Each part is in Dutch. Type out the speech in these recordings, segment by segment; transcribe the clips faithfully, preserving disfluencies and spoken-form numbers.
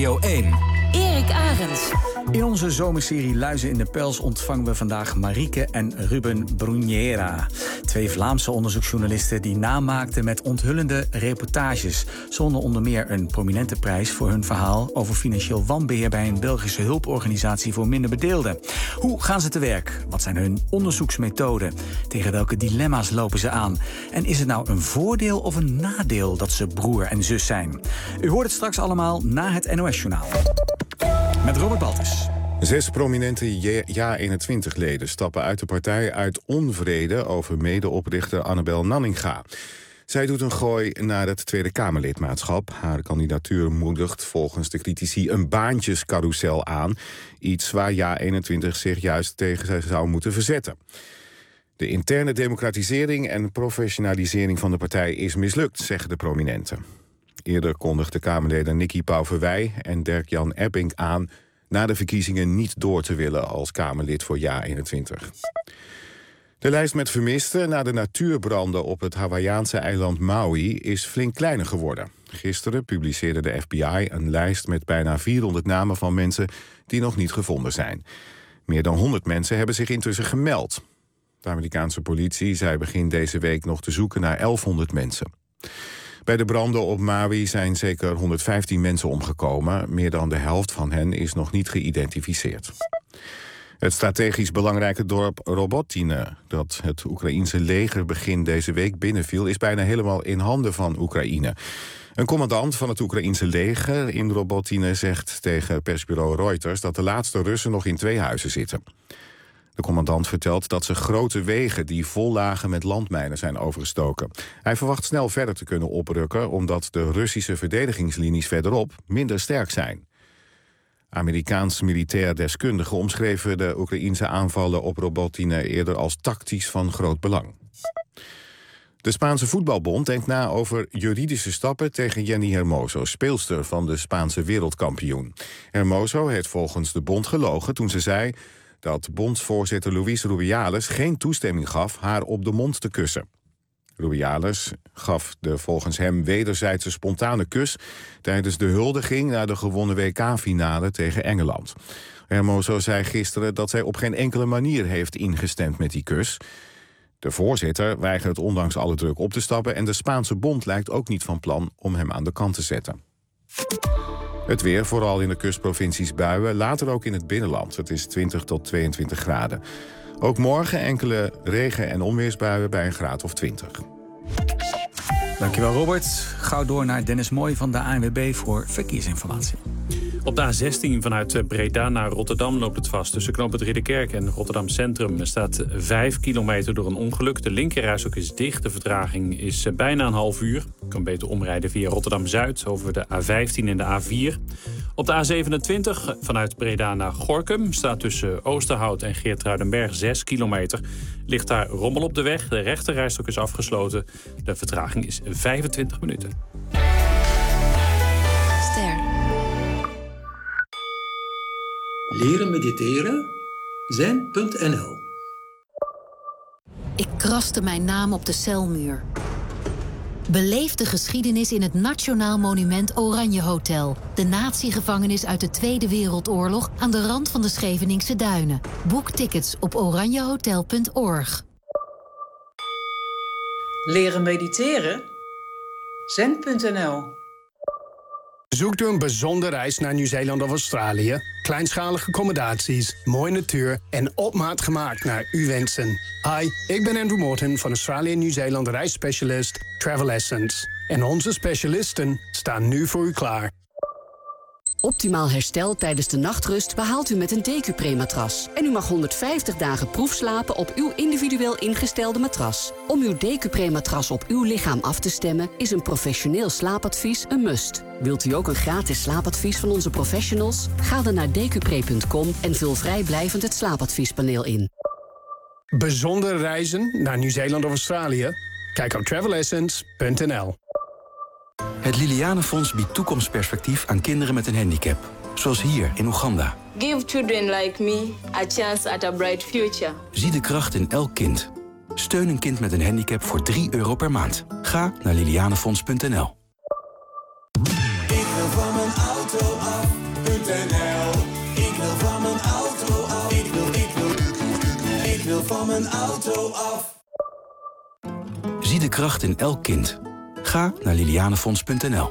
Radio één. Erik Arends. In onze zomerserie Luizen in de Pels ontvangen we vandaag Marieke en Ruben Bruniera. Twee Vlaamse onderzoeksjournalisten die namaakten met onthullende reportages. Ze wonnen onder meer een prominente prijs voor hun verhaal over financieel wanbeheer bij een Belgische hulporganisatie voor minderbedeelden. Hoe gaan ze te werk? Wat zijn hun onderzoeksmethoden? Tegen welke dilemma's lopen ze aan? En is het nou een voordeel of een nadeel dat ze broer en zus zijn? U hoort het straks allemaal na het N O S-journaal. Met Robert Baltus. Zes prominente Ja eenentwintig-leden stappen uit de partij uit onvrede over medeoprichter Annabel Nanninga. Zij doet een gooi naar het Tweede Kamerlidmaatschap. Haar kandidatuur moedigt volgens de critici een baantjescarousel aan. Iets waar Ja eenentwintig zich juist tegen zou moeten verzetten. De interne democratisering en professionalisering van de partij is mislukt, zeggen de prominenten. Eerder kondigden Kamerleden Nicky Pauverwij en Dirk-Jan Ebbing aan na de verkiezingen niet door te willen als Kamerlid voor Ja eenentwintig. De lijst met vermisten na de natuurbranden op het Hawaïaanse eiland Maui is flink kleiner geworden. Gisteren publiceerde de F B I een lijst met bijna vierhonderd namen van mensen die nog niet gevonden zijn. Meer dan honderd mensen hebben zich intussen gemeld. De Amerikaanse politie zei begin deze week nog te zoeken naar elfhonderd mensen. Bij de branden op Maui zijn zeker honderdvijftien mensen omgekomen. Meer dan de helft van hen is nog niet geïdentificeerd. Het strategisch belangrijke dorp Robotine, dat het Oekraïense leger begin deze week binnenviel, is bijna helemaal in handen van Oekraïne. Een commandant van het Oekraïense leger in Robotine zegt tegen persbureau Reuters dat de laatste Russen nog in twee huizen zitten. De commandant vertelt dat ze grote wegen die vol lagen met landmijnen zijn overgestoken. Hij verwacht snel verder te kunnen oprukken omdat de Russische verdedigingslinies verderop minder sterk zijn. Amerikaans militair deskundigen omschreven de Oekraïense aanvallen op Robotine eerder als tactisch van groot belang. De Spaanse voetbalbond denkt na over juridische stappen tegen Jenny Hermoso, speelster van de Spaanse wereldkampioen. Hermoso heeft volgens de bond gelogen toen ze zei dat bondsvoorzitter Luis Rubiales geen toestemming gaf haar op de mond te kussen. Rubiales gaf de volgens hem wederzijdse spontane kus tijdens de huldiging naar de gewonnen W K-finale tegen Engeland. Hermoso zei gisteren dat zij op geen enkele manier heeft ingestemd met die kus. De voorzitter weigert ondanks alle druk op te stappen en de Spaanse bond lijkt ook niet van plan om hem aan de kant te zetten. Het weer, vooral in de kustprovincies buien, later ook in het binnenland. Het is twintig tot tweeëntwintig graden. Ook morgen enkele regen- en onweersbuien bij een graad of twintig. Dankjewel Robert. Gauw door naar Dennis Mooi van de A N W B voor verkeersinformatie. Op de A zestien vanuit Breda naar Rotterdam loopt het vast. Tussen knooppunt Ridderkerk en Rotterdam Centrum er staat vijf kilometer door een ongeluk. De linkerrijstrook is dicht. De vertraging is bijna een half uur. Je kan beter omrijden via Rotterdam-Zuid over de A vijftien en de A vier. Op de A zevenentwintig vanuit Breda naar Gorinchem staat tussen Oosterhout en Geertruidenberg zes kilometer. Ligt daar rommel op de weg. De rechterrijstrook is afgesloten. De vertraging is vijfentwintig minuten. Ster. Leren mediteren? zen punt n l. Ik kraste mijn naam op de celmuur. Beleef de geschiedenis in het Nationaal Monument Oranje Hotel. De natiegevangenis uit de Tweede Wereldoorlog aan de rand van de Scheveningse Duinen. Boek tickets op oranjehotel punt org. Leren mediteren? zen punt n l. Zoekt u een bijzondere reis naar Nieuw-Zeeland of Australië? Kleinschalige accommodaties, mooie natuur en op maat gemaakt naar uw wensen. Hi, ik ben Andrew Morton van Australië en Nieuw-Zeeland reisspecialist Travel Essence. En onze specialisten staan nu voor u klaar. Optimaal herstel tijdens de nachtrust behaalt u met een Decupre-matras. En u mag honderdvijftig dagen proefslapen op uw individueel ingestelde matras. Om uw Decupre-matras op uw lichaam af te stemmen is een professioneel slaapadvies een must. Wilt u ook een gratis slaapadvies van onze professionals? Ga dan naar decupre punt com en vul vrijblijvend het slaapadviespaneel in. Bijzondere reizen naar Nieuw-Zeeland of Australië? Kijk op travel essence punt n l. Het Lilianenfonds biedt toekomstperspectief aan kinderen met een handicap. Zoals hier in Oeganda. Give children like me a chance at a bright future. Zie de kracht in elk kind. Steun een kind met een handicap voor drie euro per maand. Ga naar lilianenfonds punt n l. Ik wil van mijn auto af. punt n l. Ik wil van mijn auto af. Ik wil, ik wil, ik wil van mijn auto af. Zie de kracht in elk kind. Ga naar lilianefonds punt n l.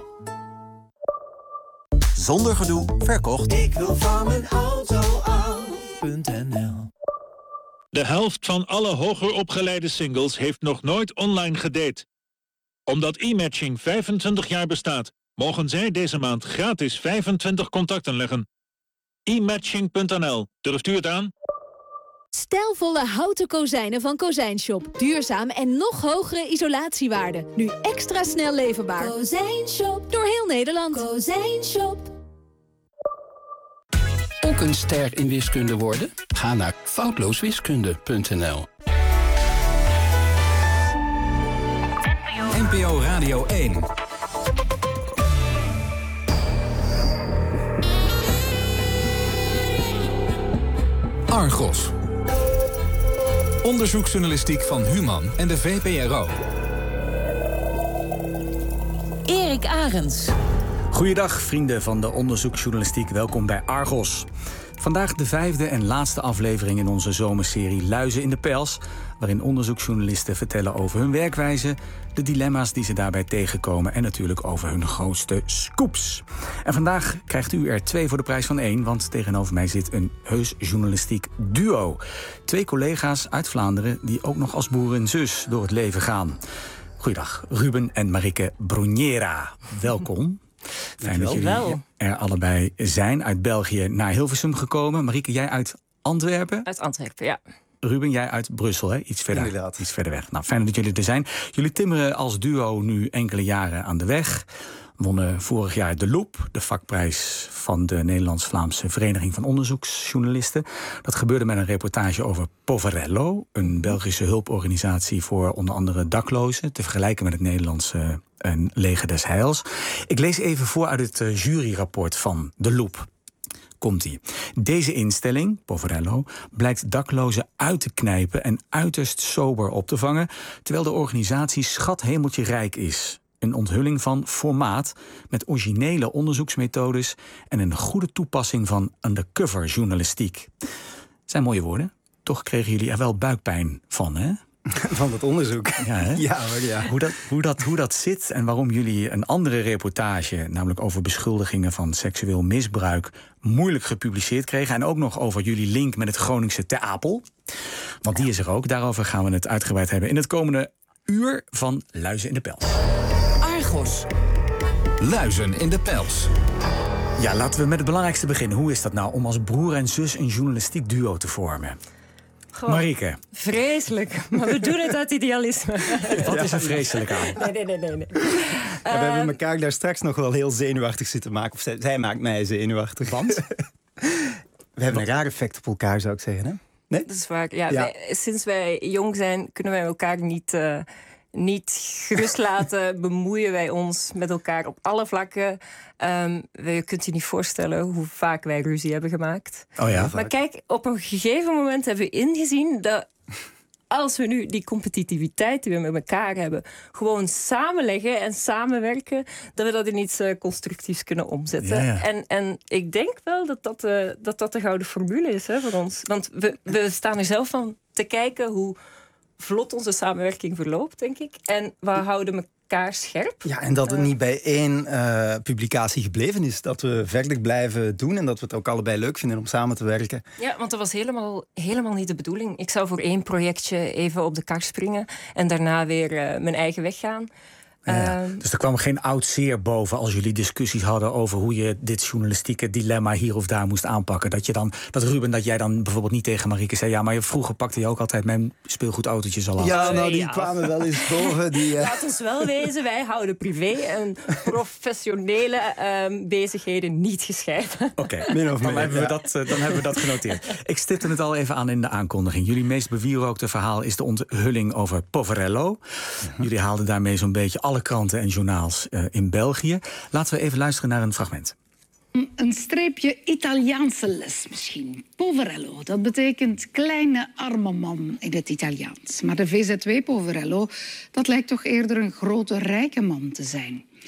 Zonder gedoe, verkocht. Ik wil van mijn auto af. .nl. De helft van alle hoger opgeleide singles heeft nog nooit online gedate. Omdat e-matching vijfentwintig jaar bestaat, mogen zij deze maand gratis vijfentwintig contacten leggen. e matching punt n l. Durft u het aan? Stijlvolle houten kozijnen van Kozijnshop. Duurzaam en nog hogere isolatiewaarde. Nu extra snel leverbaar. Kozijnshop. Door heel Nederland. Kozijnshop. Ook een ster in wiskunde worden? Ga naar foutlooswiskunde punt n l. N P O Radio één. Argos. Onderzoeksjournalistiek van Human en de V P R O. Erik Arends. Goeiedag vrienden van de onderzoeksjournalistiek, welkom bij Argos. Vandaag de vijfde en laatste aflevering in onze zomerserie Luizen in de Pels, waarin onderzoeksjournalisten vertellen over hun werkwijze, de dilemma's die ze daarbij tegenkomen en natuurlijk over hun grootste scoops. En vandaag krijgt u er twee voor de prijs van één, want tegenover mij zit een heus journalistiek duo. Twee collega's uit Vlaanderen die ook nog als broer en zus door het leven gaan. Goeiedag, Ruben en Marieke Bruniera. Welkom. Fijn dat jullie wel. er allebei zijn. Uit België naar Hilversum gekomen. Marieke, jij uit Antwerpen? Uit Antwerpen, ja. Ruben, jij uit Brussel, hè? Iets verder, Inderdaad. iets verder weg. Nou, fijn dat jullie er zijn. Jullie timmeren als duo nu enkele jaren aan de weg. Wonnen vorig jaar de Loop, de vakprijs van de Nederlands-Vlaamse Vereniging van Onderzoeksjournalisten. Dat gebeurde met een reportage over Poverello, een Belgische hulporganisatie voor onder andere daklozen, te vergelijken met het Nederlandse uh, Leger des Heils. Ik lees even voor uit het uh, juryrapport van de Loop. Komt-ie. Deze instelling, Poverello, blijkt daklozen uit te knijpen en uiterst sober op te vangen, terwijl de organisatie schathemeltje rijk is. Een onthulling van formaat met originele onderzoeksmethodes en een goede toepassing van undercover journalistiek. Zijn mooie woorden. Toch kregen jullie er wel buikpijn van, hè? Van het onderzoek. Ja, hè? Ja, hoor, ja. Hoe dat, hoe, dat, hoe dat zit en waarom jullie een andere reportage, namelijk over beschuldigingen van seksueel misbruik, moeilijk gepubliceerd kregen. En ook nog over jullie link met het Groningse Ter Apel. Want die is er ook. Daarover gaan we het uitgebreid hebben in het komende uur van Luizen in de Pels. Argos. Luizen in de Pels. Ja, laten we met het belangrijkste beginnen. Hoe is dat nou om als broer en zus een journalistiek duo te vormen? Goh, Marieke. Vreselijk, maar we doen het uit idealisme. Wat is er vreselijk aan? Nee, nee, nee, nee. nee. We uh, hebben elkaar daar straks nog wel heel zenuwachtig zitten maken. Of zij, zij maakt mij zenuwachtig. Want? We hebben een raar effect op elkaar, zou ik zeggen, hè? Nee? Dat is waar. Ja, Ja. Wij, sinds wij jong zijn, kunnen wij elkaar niet, uh, niet gerust laten. Bemoeien wij ons met elkaar op alle vlakken. Um, je kunt je niet voorstellen hoe vaak wij ruzie hebben gemaakt. Oh ja? Maar kijk, op een gegeven moment hebben we ingezien dat als we nu die competitiviteit die we met elkaar hebben gewoon samenleggen en samenwerken, dat we dat in iets uh, constructiefs kunnen omzetten. Ja, ja. En, en ik denk wel dat dat, uh, dat, dat de gouden formule is, hè, voor ons. Want we, we staan er zelf van te kijken hoe vlot onze samenwerking verloopt, denk ik. En we houden elkaar scherp. Ja, en dat het niet bij één uh, publicatie gebleven is. Dat we verder blijven doen en dat we het ook allebei leuk vinden om samen te werken. Ja, want dat was helemaal, helemaal niet de bedoeling. Ik zou voor één projectje even op de kar springen en daarna weer uh, mijn eigen weg gaan. Ja, Uh, dus er kwam geen oud zeer boven als jullie discussies hadden over hoe je dit journalistieke dilemma hier of daar moest aanpakken. Dat je dan, dat Ruben, dat jij dan bijvoorbeeld niet tegen Marieke zei, ja, maar vroeger pakte je ook altijd mijn speelgoedautootjes al af. Ja, nou, die Ja. kwamen wel eens boven. Die, uh... Laat ons wel wezen, wij houden privé en professionele uh, bezigheden niet gescheiden. Oké, okay. dan, hebben we dat, uh, dan hebben we dat genoteerd. Ik stipte het al even aan in de aankondiging. Jullie meest bewierookte verhaal is de onthulling over Poverello. Jullie haalden daarmee zo'n beetje alle kranten en journaals uh, in België. Laten we even luisteren naar een fragment. Een streepje Italiaanse les misschien. Poverello, dat betekent kleine arme man in het Italiaans. Maar de V Z W Poverello, dat lijkt toch eerder een grote rijke man te zijn.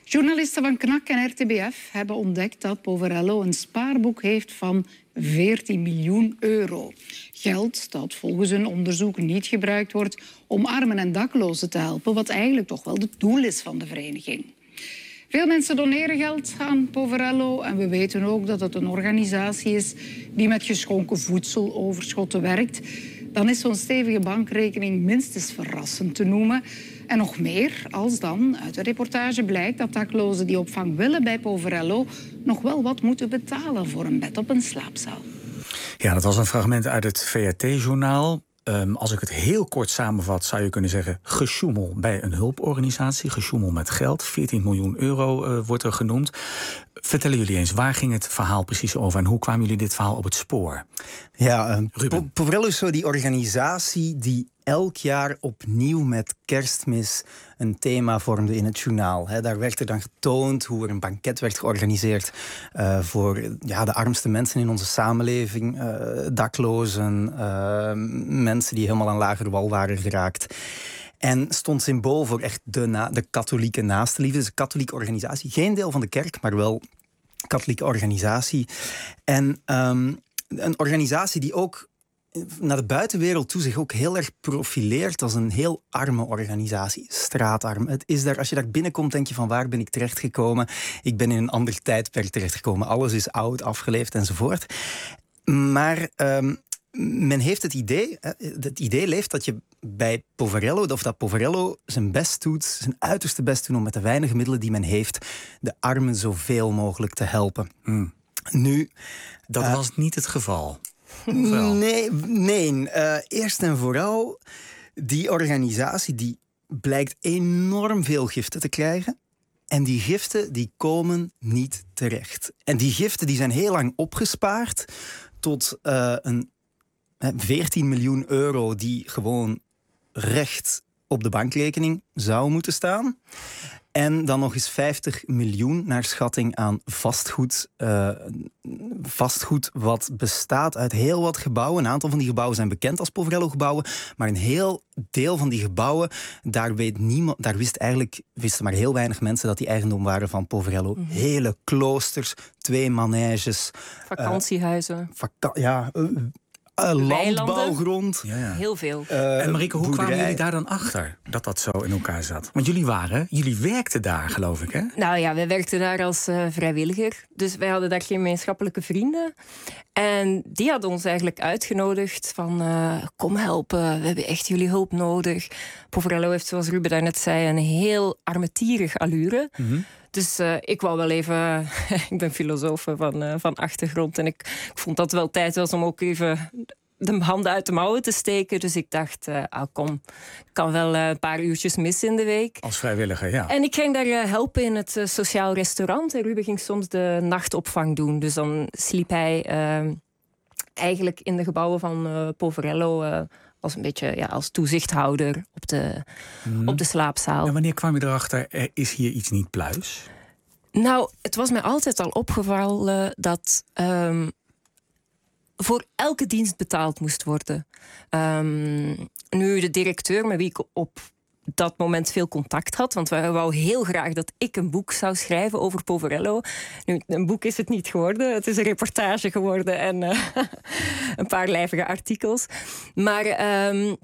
Journalisten van Knak en R T B F hebben ontdekt dat Poverello een spaarboek heeft van veertien miljoen euro. Geld dat volgens een onderzoek niet gebruikt wordt om armen en daklozen te helpen, wat eigenlijk toch wel het doel is van de vereniging. Veel mensen doneren geld aan Poverello en we weten ook dat het een organisatie is die met geschonken voedseloverschotten werkt. Dan is zo'n stevige bankrekening minstens verrassend te noemen. En nog meer als dan uit de reportage blijkt dat daklozen die opvang willen bij Poverello nog wel wat moeten betalen voor een bed op een slaapzaal. Ja, dat was een fragment uit het V R T-journaal. Um, als ik het heel kort samenvat, zou je kunnen zeggen gesjoemel bij een hulporganisatie. Gesjoemel met geld. veertien miljoen euro uh, wordt er genoemd. Vertellen jullie eens, waar ging het verhaal precies over en hoe kwamen jullie dit verhaal op het spoor? Ja, uh, po- Poverello is zo die organisatie die elk jaar opnieuw met Kerstmis een thema vormde in het journaal. He, daar werd er dan getoond hoe er een banket werd georganiseerd uh, voor ja, de armste mensen in onze samenleving. Uh, daklozen, uh, mensen die helemaal aan lager wal waren geraakt. En stond symbool voor echt de, na- de katholieke naastenliefde. Dus een katholieke organisatie. Geen deel van de kerk, maar wel een katholieke organisatie. En um, een organisatie die ook naar de buitenwereld toe zich ook heel erg profileert als een heel arme organisatie. Straatarm. Het is daar, als je daar binnenkomt, denk je van waar ben ik terechtgekomen? Ik ben in een ander tijdperk terechtgekomen. Alles is oud, afgeleefd enzovoort. Maar um, men heeft het idee, het idee leeft dat je bij Poverello, of dat Poverello zijn best doet, zijn uiterste best doet om met de weinige middelen die men heeft, de armen zoveel mogelijk te helpen. Hmm. Nu, dat uh, was niet het geval. Nee, nee. Uh, eerst en vooral, die organisatie die blijkt enorm veel giften te krijgen. En die giften die komen niet terecht. En die giften die zijn heel lang opgespaard tot uh, een veertien miljoen euro die gewoon recht op de bankrekening zou moeten staan. En dan nog eens vijftig miljoen naar schatting aan vastgoed. Uh, vastgoed wat bestaat uit heel wat gebouwen. Een aantal van die gebouwen zijn bekend als Poverello-gebouwen. Maar een heel deel van die gebouwen, daar, weet niemand, daar wist eigenlijk, wisten maar heel weinig mensen dat die eigendom waren van Poverello. Mm-hmm. Hele kloosters, twee manèges. Vakantiehuizen. Uh, vaka- ja... Uh, Uh, landbouwgrond. Ja, ja. Heel veel. Uh, en Marieke, hoe boerderij. kwamen jullie daar dan achter dat dat zo in elkaar zat? Want jullie waren, jullie werkten daar, geloof ik, hè? Nou ja, wij werkten daar als uh, vrijwilliger. Dus wij hadden daar gemeenschappelijke vrienden. En die hadden ons eigenlijk uitgenodigd van uh, kom helpen, we hebben echt jullie hulp nodig. Poverello heeft, zoals Ruben daarnet zei, een heel armetierig allure. Mm-hmm. Dus uh, ik wou wel even... ik ben filosoof van, uh, van achtergrond. En ik, ik vond dat het wel tijd was om ook even de handen uit de mouwen te steken. Dus ik dacht, uh, oh, kom, ik kan wel uh, een paar uurtjes missen in de week. Als vrijwilliger, ja. En ik ging daar uh, helpen in het uh, sociaal restaurant. En Ruben ging soms de nachtopvang doen. Dus dan sliep hij uh, eigenlijk in de gebouwen van uh, Poverello... Uh, als een beetje ja, als toezichthouder op de, hmm. op de slaapzaal. En wanneer kwam je erachter, er is hier iets niet pluis? Nou, het was mij altijd al opgevallen dat um, voor elke dienst betaald moest worden. Um, nu de directeur met wie ik op dat moment veel contact had, want we wou heel graag dat ik een boek zou schrijven over Poverello. Nu, een boek is het niet geworden, het is een reportage geworden en uh, een paar lijvige artikels. Maar um,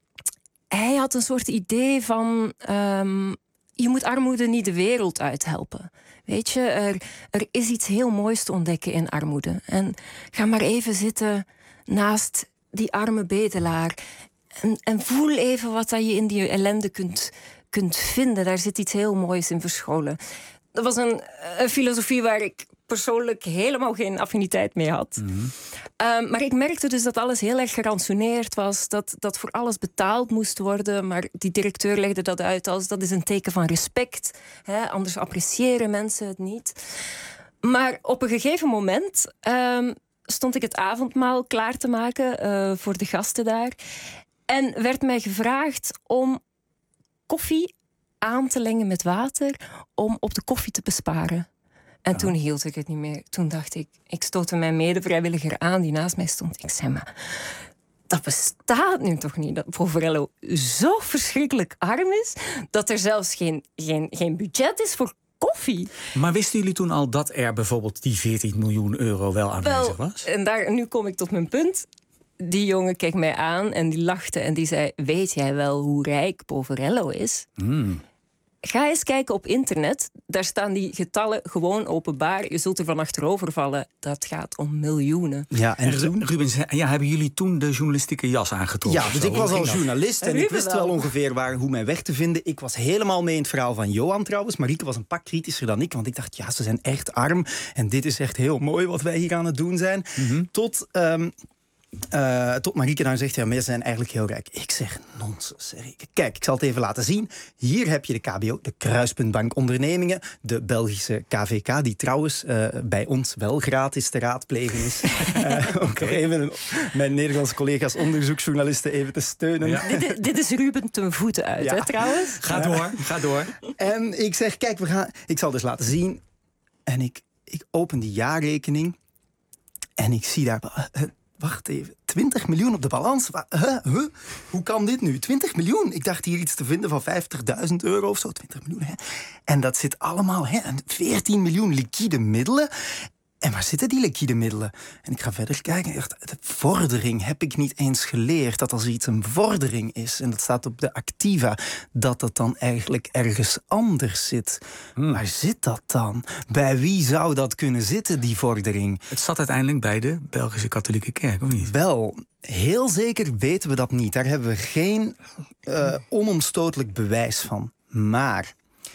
hij had een soort idee van um, je moet armoede niet de wereld uithelpen. Weet je, er, er is iets heel moois te ontdekken in armoede. En ga maar even zitten naast die arme bedelaar. En, en voel even wat dat je in die ellende kunt, kunt vinden. Daar zit iets heel moois in verscholen. Dat was een, een filosofie waar ik persoonlijk helemaal geen affiniteit mee had. Mm-hmm. Um, maar ik merkte dus dat alles heel erg gerantsoeneerd was. Dat, dat voor alles betaald moest worden. Maar die directeur legde dat uit als dat is een teken van respect. Hè, anders appreciëren mensen het niet. Maar op een gegeven moment um, stond ik het avondmaal klaar te maken uh, voor de gasten daar. En werd mij gevraagd om koffie aan te lengen met water om op de koffie te besparen. En ja. Toen hield ik het niet meer. Toen dacht ik, ik stootte mijn medevrijwilliger aan die naast mij stond. Ik zei, maar dat bestaat nu toch niet, dat Poverello zo verschrikkelijk arm is, dat er zelfs geen, geen, geen budget is voor koffie. Maar wisten jullie toen al dat er bijvoorbeeld die veertien miljoen euro wel aanwezig Wel, was? En daar, nu kom ik tot mijn punt. Die jongen keek mij aan en die lachte en die zei... weet jij wel hoe rijk Poverello is? Mm. Ga eens kijken op internet. Daar staan die getallen gewoon openbaar. Je zult er van achterover vallen. Dat gaat om miljoenen. Ja, en Ruben, Ruben, ja, hebben jullie toen de journalistieke jas aangetrokken? Ja, dus ik was al journalist en Ruben ik wist wel wel. ongeveer waar, hoe mijn weg te vinden. Ik was helemaal mee in het verhaal van Johan trouwens. Marieke was een pak kritischer dan ik, want ik dacht, ja, ze zijn echt arm. En dit is echt heel mooi wat wij hier aan het doen zijn. Mm-hmm. Tot... Um, Uh, tot Marieke dan zegt, ja, maar ze zijn eigenlijk heel rijk. Ik zeg, nonsens. Kijk, ik zal het even laten zien. Hier heb je de K B O, de Kruispuntbank Ondernemingen, de Belgische K V K, die trouwens uh, bij ons wel gratis te raadplegen is. uh, om toch even mijn Nederlandse collega's onderzoeksjournalisten even te steunen. Ja. dit, dit is Ruben ten voeten uit, ja. hè, trouwens? Ga door, ga door. En ik zeg, kijk, we gaan, ik zal dus laten zien. En ik, ik open die jaarrekening en ik zie daar... Uh, Wacht even, twintig miljoen op de balans? Huh? Huh? Hoe kan dit nu? twintig miljoen? Ik dacht hier iets te vinden van vijftigduizend euro of zo. twintig miljoen, hè? En dat zit allemaal, hè? veertien miljoen liquide middelen. En waar zitten die liquide middelen? En ik ga verder kijken. Echt, de vordering heb ik niet eens geleerd. Dat als iets een vordering is, en dat staat op de Activa, dat dat dan eigenlijk ergens anders zit. Hmm. Waar zit dat dan? Bij wie zou dat kunnen zitten, die vordering? Het zat uiteindelijk bij de Belgische Katholieke Kerk, of niet? Wel, heel zeker weten we dat niet. Daar hebben we geen uh, onomstotelijk bewijs van. Maar...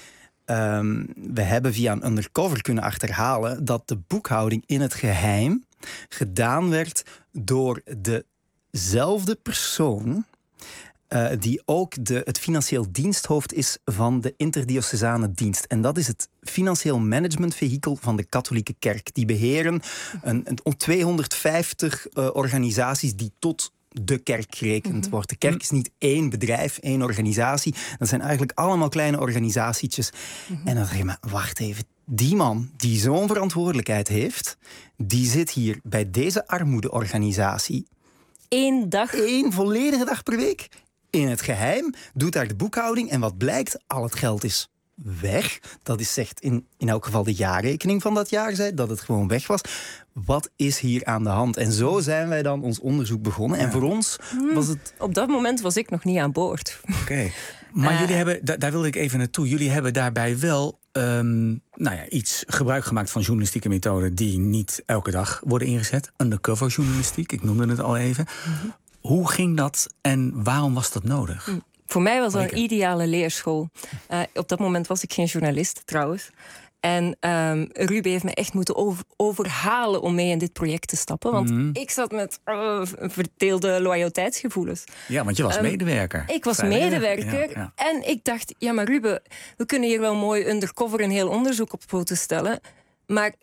Um, we hebben via een undercover kunnen achterhalen dat de boekhouding in het geheim gedaan werd door dezelfde persoon uh, die ook de, het financieel diensthoofd is van de interdiocesane dienst. En dat is het financieel managementvehikel van de katholieke kerk. Die beheren een, een tweehonderdvijftig uh, organisaties die tot de kerk gerekend mm-hmm. wordt. De kerk is niet één bedrijf, één organisatie. Dat zijn eigenlijk allemaal kleine organisatietjes. Mm-hmm. En dan zeg je, maar wacht even. Die man die zo'n verantwoordelijkheid heeft, die zit hier bij deze armoedeorganisatie. Eén dag? Eén volledige dag per week. In het geheim, doet daar de boekhouding. En wat blijkt? Al het geld is weg. Dat is zegt in, in elk geval de jaarrekening van dat jaar, zei, dat het gewoon weg was. Wat is hier aan de hand? En zo zijn wij dan ons onderzoek begonnen. En ja. voor ons was het... Op dat moment was ik nog niet aan boord. Oké. Okay. Maar uh, jullie hebben, da- daar wilde ik even naartoe. Jullie hebben daarbij wel um, nou ja, iets gebruik gemaakt van journalistieke methoden die niet elke dag worden ingezet. Undercover journalistiek, ik noemde het al even. Mm-hmm. Hoe ging dat en waarom was dat nodig? Mm. Voor mij was dat een ideale leerschool. Uh, op dat moment was ik geen journalist, trouwens. En um, Ruben heeft me echt moeten over, overhalen om mee in dit project te stappen. Want mm-hmm. ik zat met uh, verdeelde loyaliteitsgevoelens. Ja, want je was um, medewerker. Ik was Vrijwillig. medewerker. Ja, ja. En ik dacht, ja maar Ruben, we kunnen hier wel mooi undercover een heel onderzoek op poten stellen. Maar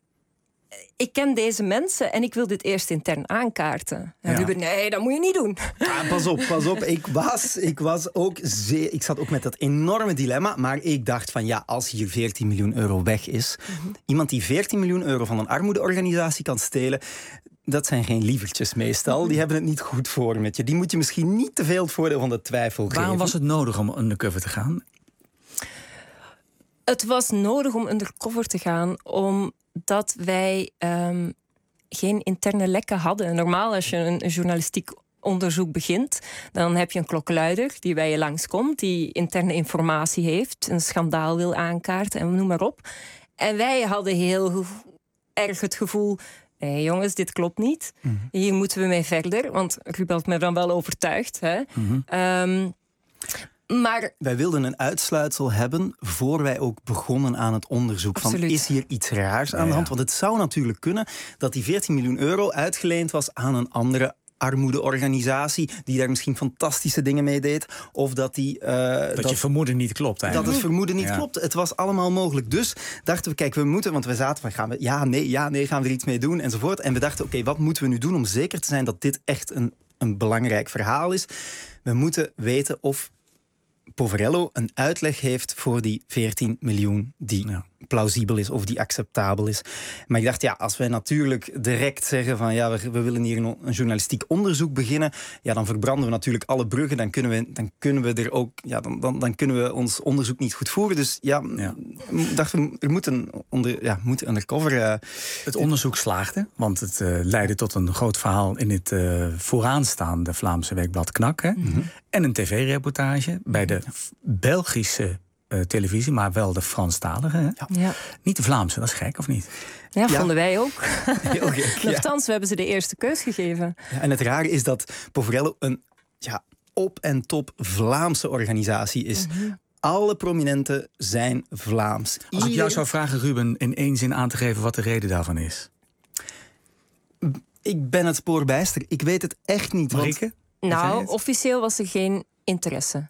ik ken deze mensen en ik wil dit eerst intern aankaarten. En ja. Ruben, nee, dat moet je niet doen. Ah, pas op, pas op. Ik was, ik was ook zeer, ik zat ook met dat enorme dilemma. Maar ik dacht van ja, als hier veertien miljoen euro weg is. Mm-hmm. Iemand die veertien miljoen euro van een armoedeorganisatie kan stelen. Dat zijn geen lievertjes meestal. Die hebben het niet goed voor met je. Die moet je misschien niet te veel het voordeel van de twijfel geven. Waarom was het nodig om undercover te gaan? Het was nodig om undercover te gaan omdat wij um, geen interne lekken hadden. Normaal als je een, een journalistiek onderzoek begint, dan heb je een klokkenluider die bij je langskomt, die interne informatie heeft, een schandaal wil aankaarten en noem maar op. En wij hadden heel erg het gevoel, nee jongens, dit klopt niet. Mm-hmm. Hier moeten we mee verder, want Ruben had me dan wel overtuigd. Hè? Mm-hmm. Um, Maar... Wij wilden een uitsluitsel hebben voor wij ook begonnen aan het onderzoek. Absoluut. Van, is hier iets raars aan de hand? Want het zou natuurlijk kunnen dat die veertien miljoen euro uitgeleend was aan een andere armoedeorganisatie die daar misschien fantastische dingen mee deed. Of dat die... Uh, dat, dat je vermoeden niet klopt eigenlijk. Dat het vermoeden niet ja. klopt. Het was allemaal mogelijk. Dus dachten we, kijk, we moeten... Want we zaten van, gaan we... Ja, nee, ja, nee, gaan we er iets mee doen? Enzovoort. En we dachten, oké, okay, wat moeten we nu doen om zeker te zijn dat dit echt een, een belangrijk verhaal is? We moeten weten of Poverello een uitleg heeft voor die veertien miljoen die ja. plausibel is of die acceptabel is. Maar ik dacht, ja, als wij natuurlijk direct zeggen van ja, we, we willen hier een, een journalistiek onderzoek beginnen, ja, dan verbranden we natuurlijk alle bruggen, dan kunnen we, dan kunnen we er ook, ja, dan, dan, dan kunnen we ons onderzoek niet goed voeren. Dus ja, ja. dacht we, er moet een onder, ja, moet undercover. Uh, het onderzoek slaagde, want het uh, leidde tot een groot verhaal in het uh, vooraanstaande Vlaamse weekblad Knak, hè? Mm-hmm. En een tv-reportage bij de Belgische Uh, televisie, maar wel de Franstalige. Hè? Ja. Ja. Niet de Vlaamse, dat is gek, of niet? Ja, ja. vonden wij ook. Heel gek, Nochtans, ja. we hebben ze de eerste keus gegeven. Ja, en het rare is dat Poverello een ja, op en top Vlaamse organisatie is. Mm-hmm. Alle prominenten zijn Vlaams. Als Ieder... ik jou zou vragen, Ruben, in één zin aan te geven wat de reden daarvan is. Ik ben het spoor bijster. Ik weet het echt niet. Marieke? Want... Nou, officieel was er geen interesse.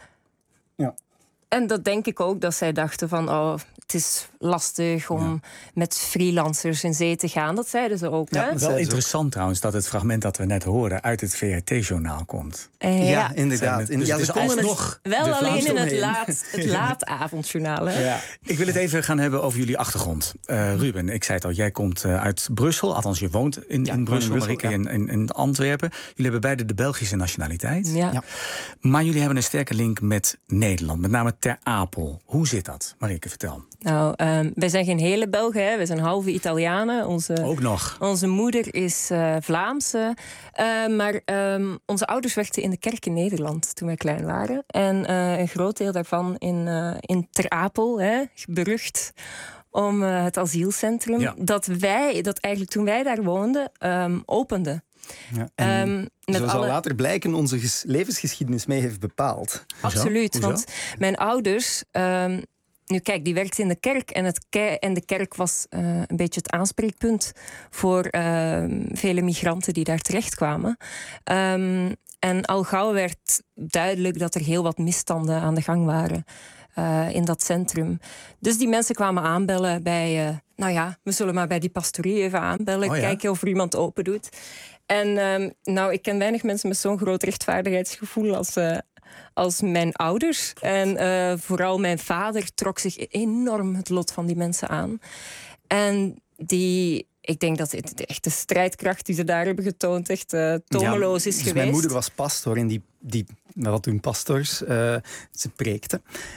Ja. En dat denk ik ook, dat zij dachten van oh, het is lastig om ja. met freelancers in zee te gaan. Dat zeiden ze ook. Ja, hè? Wel interessant trouwens dat het fragment dat we net hoorden uit het V R T-journaal komt. Uh, ja. ja, inderdaad. Dus, ja, dus alsnog wel alleen in het, laat, het laatavondjournaal. Hè? Ja. Ik wil het even gaan hebben over jullie achtergrond. Uh, Ruben, ik zei het al, jij komt uh, uit Brussel. Althans, je woont in, ja, in Brussel, Marieke ja. in, in, in Antwerpen. Jullie hebben beide de Belgische nationaliteit. Ja. Ja. Maar jullie hebben een sterke link met Nederland. Met name Ter Apel. Hoe zit dat? Marieke, vertel. Nou, um, wij zijn geen hele Belgen, hè. We zijn halve Italianen. Onze, ook nog. Onze moeder is uh, Vlaamse. Uh, maar um, onze ouders werkten in de kerk in Nederland toen wij klein waren. En uh, een groot deel daarvan in, uh, in Ter Apel, hè, berucht om uh, het asielcentrum. Ja. Dat wij, dat eigenlijk toen wij daar woonden, um, opende. Ja, en um, met zo zal alle... later blijken onze ges- levensgeschiedenis mee heeft bepaald. Absoluut, Hoezo? want mijn ouders... Um, nu kijk, die werkte in de kerk en, het ke- en de kerk was uh, een beetje het aanspreekpunt voor uh, vele migranten die daar terechtkwamen. Um, en al gauw werd duidelijk dat er heel wat misstanden aan de gang waren uh, in dat centrum. Dus die mensen kwamen aanbellen bij... Uh, nou ja, we zullen maar bij die pastorie even aanbellen, oh ja? kijken of er iemand open doet. En um, nou, ik ken weinig mensen met zo'n groot rechtvaardigheidsgevoel als... Uh, als mijn ouders. En uh, vooral mijn vader trok zich enorm het lot van die mensen aan. En die... Ik denk dat het de echte strijdkracht die ze daar hebben getoond echt uh, tomeloos ja, is dus geweest. Mijn moeder was pastoor en die, die wat toen pastors, uh, ze preekte.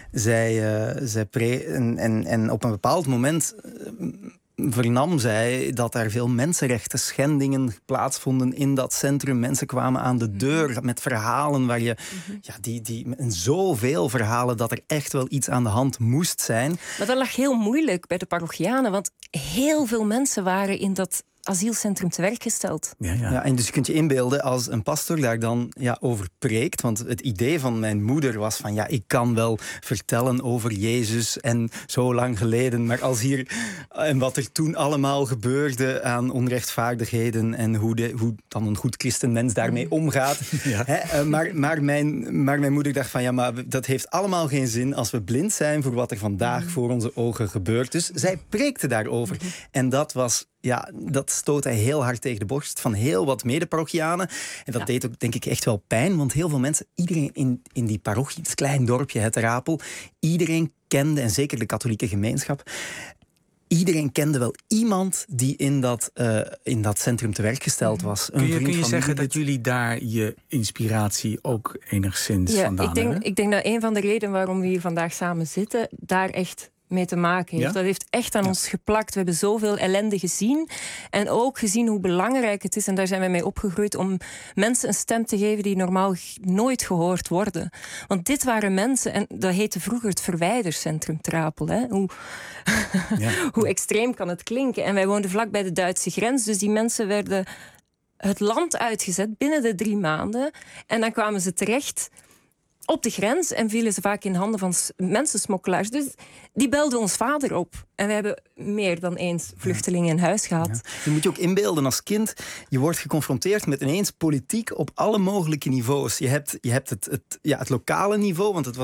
Zij, uh, zij pre- en, en, en op een bepaald moment uh, vernam zij dat er veel mensenrechten schendingen plaatsvonden in dat centrum. Mensen kwamen aan de deur met verhalen waar je, mm-hmm. ja, die, die, en zoveel verhalen dat er echt wel iets aan de hand moest zijn. Maar dat lag heel moeilijk bij de parochianen, want heel veel mensen waren in dat asielcentrum te werk gesteld. Ja, ja. Ja, en dus je kunt je inbeelden als een pastoor daar dan ja, over preekt. Want het idee van mijn moeder was van... ja, ik kan wel vertellen over Jezus en zo lang geleden... maar als hier... en wat er toen allemaal gebeurde aan onrechtvaardigheden... en hoe, de, hoe dan een goed christenmens daarmee omgaat. Ja. Hè, maar, maar, mijn, maar mijn moeder dacht van... ja, maar dat heeft allemaal geen zin als we blind zijn... voor wat er vandaag mm. voor onze ogen gebeurt. Dus zij preekte daarover. Mm-hmm. En dat was... Ja, dat stootte heel hard tegen de borst van heel wat medeparochianen. En dat ja. deed ook, denk ik, echt wel pijn. Want heel veel mensen, iedereen in, in die parochie, het klein dorpje, het Rapel... iedereen kende, en zeker de katholieke gemeenschap... iedereen kende wel iemand die in dat, uh, in dat centrum te werk gesteld was. Kun je, kun je zeggen dat jullie daar je inspiratie ook enigszins ja, vandaan ik denk, hebben? Ik denk dat een van de redenen waarom we hier vandaag samen zitten... daar echt... mee te maken heeft. Ja? Dat heeft echt aan ja. ons geplakt. We hebben zoveel ellende gezien. En ook gezien hoe belangrijk het is, en daar zijn wij mee opgegroeid, om mensen een stem te geven die normaal nooit gehoord worden. Want dit waren mensen, en dat heette vroeger het Verwijdercentrum Ter Apel. Hè? Hoe, ja. hoe extreem kan het klinken? En wij woonden vlak bij de Duitse grens, dus die mensen werden het land uitgezet binnen de drie maanden. En dan kwamen ze terecht op de grens en vielen ze vaak in handen van mensensmokkelaars. Dus die belden ons vader op. En we hebben meer dan eens vluchtelingen in huis gehad. Ja. Je moet je ook inbeelden als kind. Je wordt geconfronteerd met ineens politiek op alle mogelijke niveaus. Je hebt, je hebt het, het, ja, het lokale niveau, want het was een lo-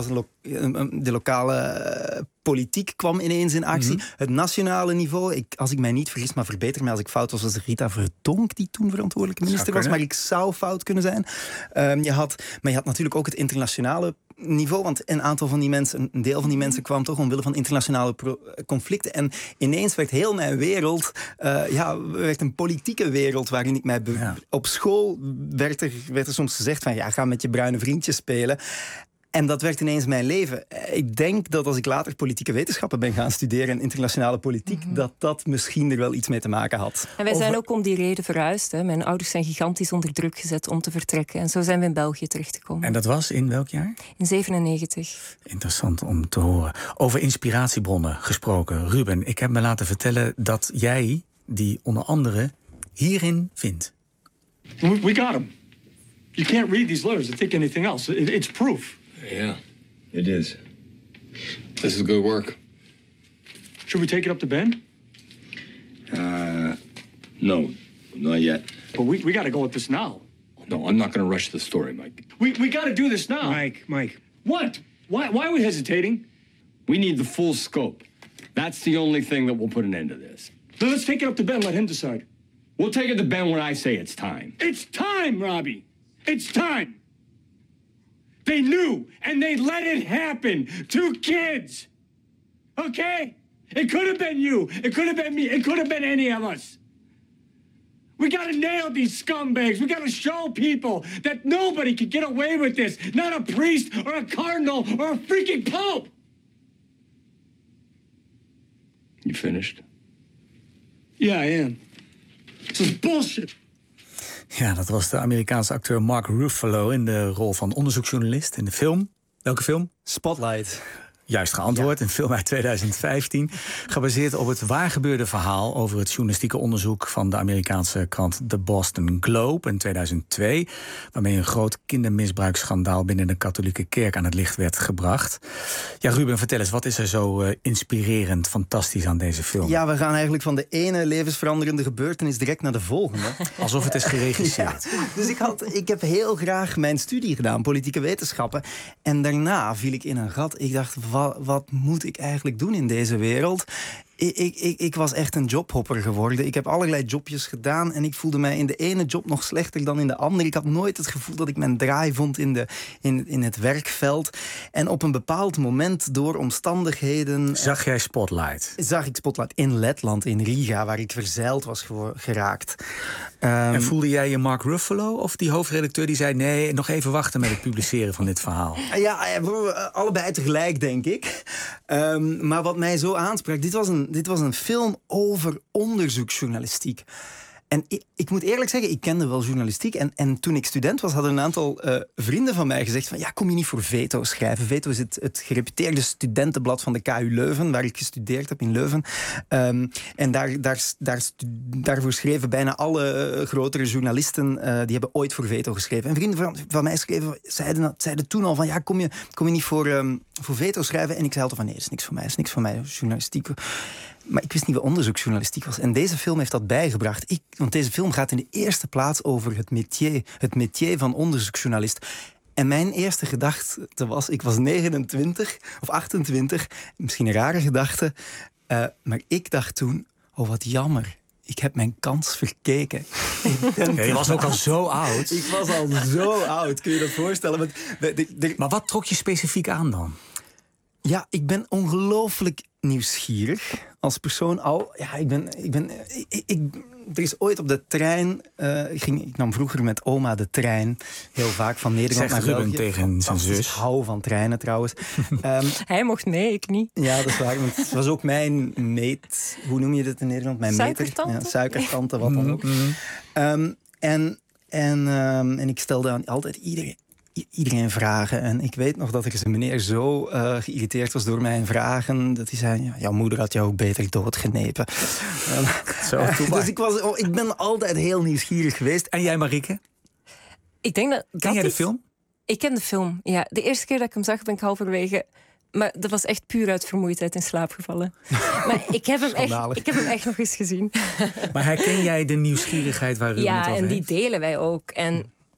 de lokale politiek kwam ineens in actie. Mm-hmm. Het nationale niveau, ik, als ik mij niet vergis, maar verbeter mij als ik fout was, was Rita Verdonk die toen verantwoordelijke minister was, maar ik zou fout kunnen zijn. Um, je had, maar je had natuurlijk ook het internationale niveau, want een aantal van die mensen, een deel van die mensen kwam toch omwille van internationale pro- conflicten. En ineens werd heel mijn wereld, uh, ja, werd een politieke wereld waarin ik mij... Be- ja. Op school werd er, werd er soms gezegd van, ja, ga met je bruine vriendjes spelen. En dat werd ineens mijn leven. Ik denk dat als ik later politieke wetenschappen ben gaan studeren en internationale politiek, mm-hmm. dat dat misschien er wel iets mee te maken had. En wij Over... zijn ook om die reden verhuisd. Hè. Mijn ouders zijn gigantisch onder druk gezet om te vertrekken. En zo zijn we in België terechtgekomen. En dat was in welk jaar? In zevenennegentig. Interessant om te horen. Over inspiratiebronnen gesproken. Ruben, ik heb me laten vertellen dat jij die onder andere hierin vindt. We, we got him. You can't read these letters and think anything else. It, it's proof. Yeah, it is. This is good work. Should we take it up to Ben? Uh, no, not yet. But we, we got to go with this now. No, I'm not going to rush the story, Mike. We, we got to do this now. Mike, Mike. What? Why, why are we hesitating? We need the full scope. That's the only thing that will put an end to this. Then let's take it up to Ben and let him decide. We'll take it to Ben when I say it's time. It's time, Robbie. It's time. They knew, and they let it happen. Two kids. Okay? It could have been you. It could have been me. It could have been any of us. We gotta nail these scumbags. We gotta show people that nobody can get away with this. Not a priest or a cardinal or a freaking pope. You finished? Yeah, I am. This is bullshit. Ja, dat was de Amerikaanse acteur Mark Ruffalo in de rol van onderzoeksjournalist in de film. Welke film? Spotlight. Juist geantwoord, ja. Een film uit tweeduizend vijftien. Gebaseerd op het waargebeurde verhaal over het journalistieke onderzoek van de Amerikaanse krant The Boston Globe in tweeduizend twee. Waarmee een groot kindermisbruiksschandaal binnen de katholieke kerk aan het licht werd gebracht. Ja, Ruben, vertel eens, wat is er zo uh, inspirerend, fantastisch aan deze film? Ja, we gaan eigenlijk van de ene levensveranderende gebeurtenis direct naar de volgende. Alsof het is geregisseerd. Ja, dus ik, had, ik heb heel graag mijn studie gedaan, politieke wetenschappen. En daarna viel ik in een gat. Ik dacht, wat, wat moet ik eigenlijk doen in deze wereld? Ik, ik, ik was echt een jobhopper geworden. Ik heb allerlei jobjes gedaan en ik voelde mij in de ene job nog slechter dan in de andere. Ik had nooit het gevoel dat ik mijn draai vond in, de, in, in het werkveld. En op een bepaald moment, door omstandigheden... Zag jij Spotlight? Zag ik Spotlight in Letland, in Riga, waar ik verzeild was geraakt. Um, en voelde jij je Mark Ruffalo of die hoofdredacteur die zei... nee, nog even wachten met het publiceren van dit verhaal? Ja, allebei tegelijk, denk ik. Um, maar wat mij zo aansprak, dit was een Dit was een film over onderzoeksjournalistiek. En ik, ik moet eerlijk zeggen, ik kende wel journalistiek. En, en toen ik student was, hadden een aantal uh, vrienden van mij gezegd van... ja, kom je niet voor Veto schrijven? Veto is het, het gereputeerde studentenblad van de K U Leuven... waar ik gestudeerd heb in Leuven. Um, en daar, daar, daar, daarvoor schreven bijna alle uh, grotere journalisten... Uh, die hebben ooit voor Veto geschreven. En vrienden van, van mij schreven, zeiden, zeiden toen al van... ja, kom je, kom je niet voor, um, voor Veto schrijven? En ik zei altijd van, nee, dat is niks voor mij. Dat is niks voor mij, journalistiek... Maar ik wist niet wat onderzoeksjournalistiek was. En deze film heeft dat bijgebracht. Ik, want deze film gaat in de eerste plaats over het métier. Het métier van onderzoeksjournalist. En mijn eerste gedachte was... Ik was negenentwintig of achtentwintig. Misschien een rare gedachte. Uh, maar ik dacht toen... Oh, wat jammer. Ik heb mijn kans verkeken. Ja, je was ook al zo oud. Ik was al zo oud. Kun je dat voorstellen? Maar, de, de, de... maar wat trok je specifiek aan dan? Ja, ik ben ongelooflijk nieuwsgierig als persoon al. Ja, ik ben... Ik ben ik, ik, er is ooit op de trein... Uh, ik, ging, ik nam vroeger met oma de trein. Heel vaak van Nederland Zegt naar België. Ruben tegen zijn zus. Ik hou van treinen trouwens. Um, Hij mocht mee, ik niet. Ja, dat is waar. Want het was ook mijn meet... Hoe noem je dit in Nederland? Mijn suikertante? meter. Ja, suikertante, wat dan ook. Mm-hmm. Um, en, en, um, en ik stelde aan altijd iedereen... iedereen vragen. En ik weet nog dat er een meneer zo uh, geïrriteerd was door mijn vragen... dat hij zei, ja, jouw moeder had jou ook beter doodgenepen. Zo, uh, dus ik, was, oh, ik ben altijd heel nieuwsgierig geweest. En jij, Marieke? Ik denk dat, ken dat jij de is... film? Ik ken de film, ja. De eerste keer dat ik hem zag, ben ik halverwege... Maar dat was echt puur uit vermoeidheid in slaap gevallen. Maar ik heb, hem echt, ik heb hem echt nog eens gezien. Maar herken jij de nieuwsgierigheid waar Ruben ja, het over en die heeft? delen wij ook. En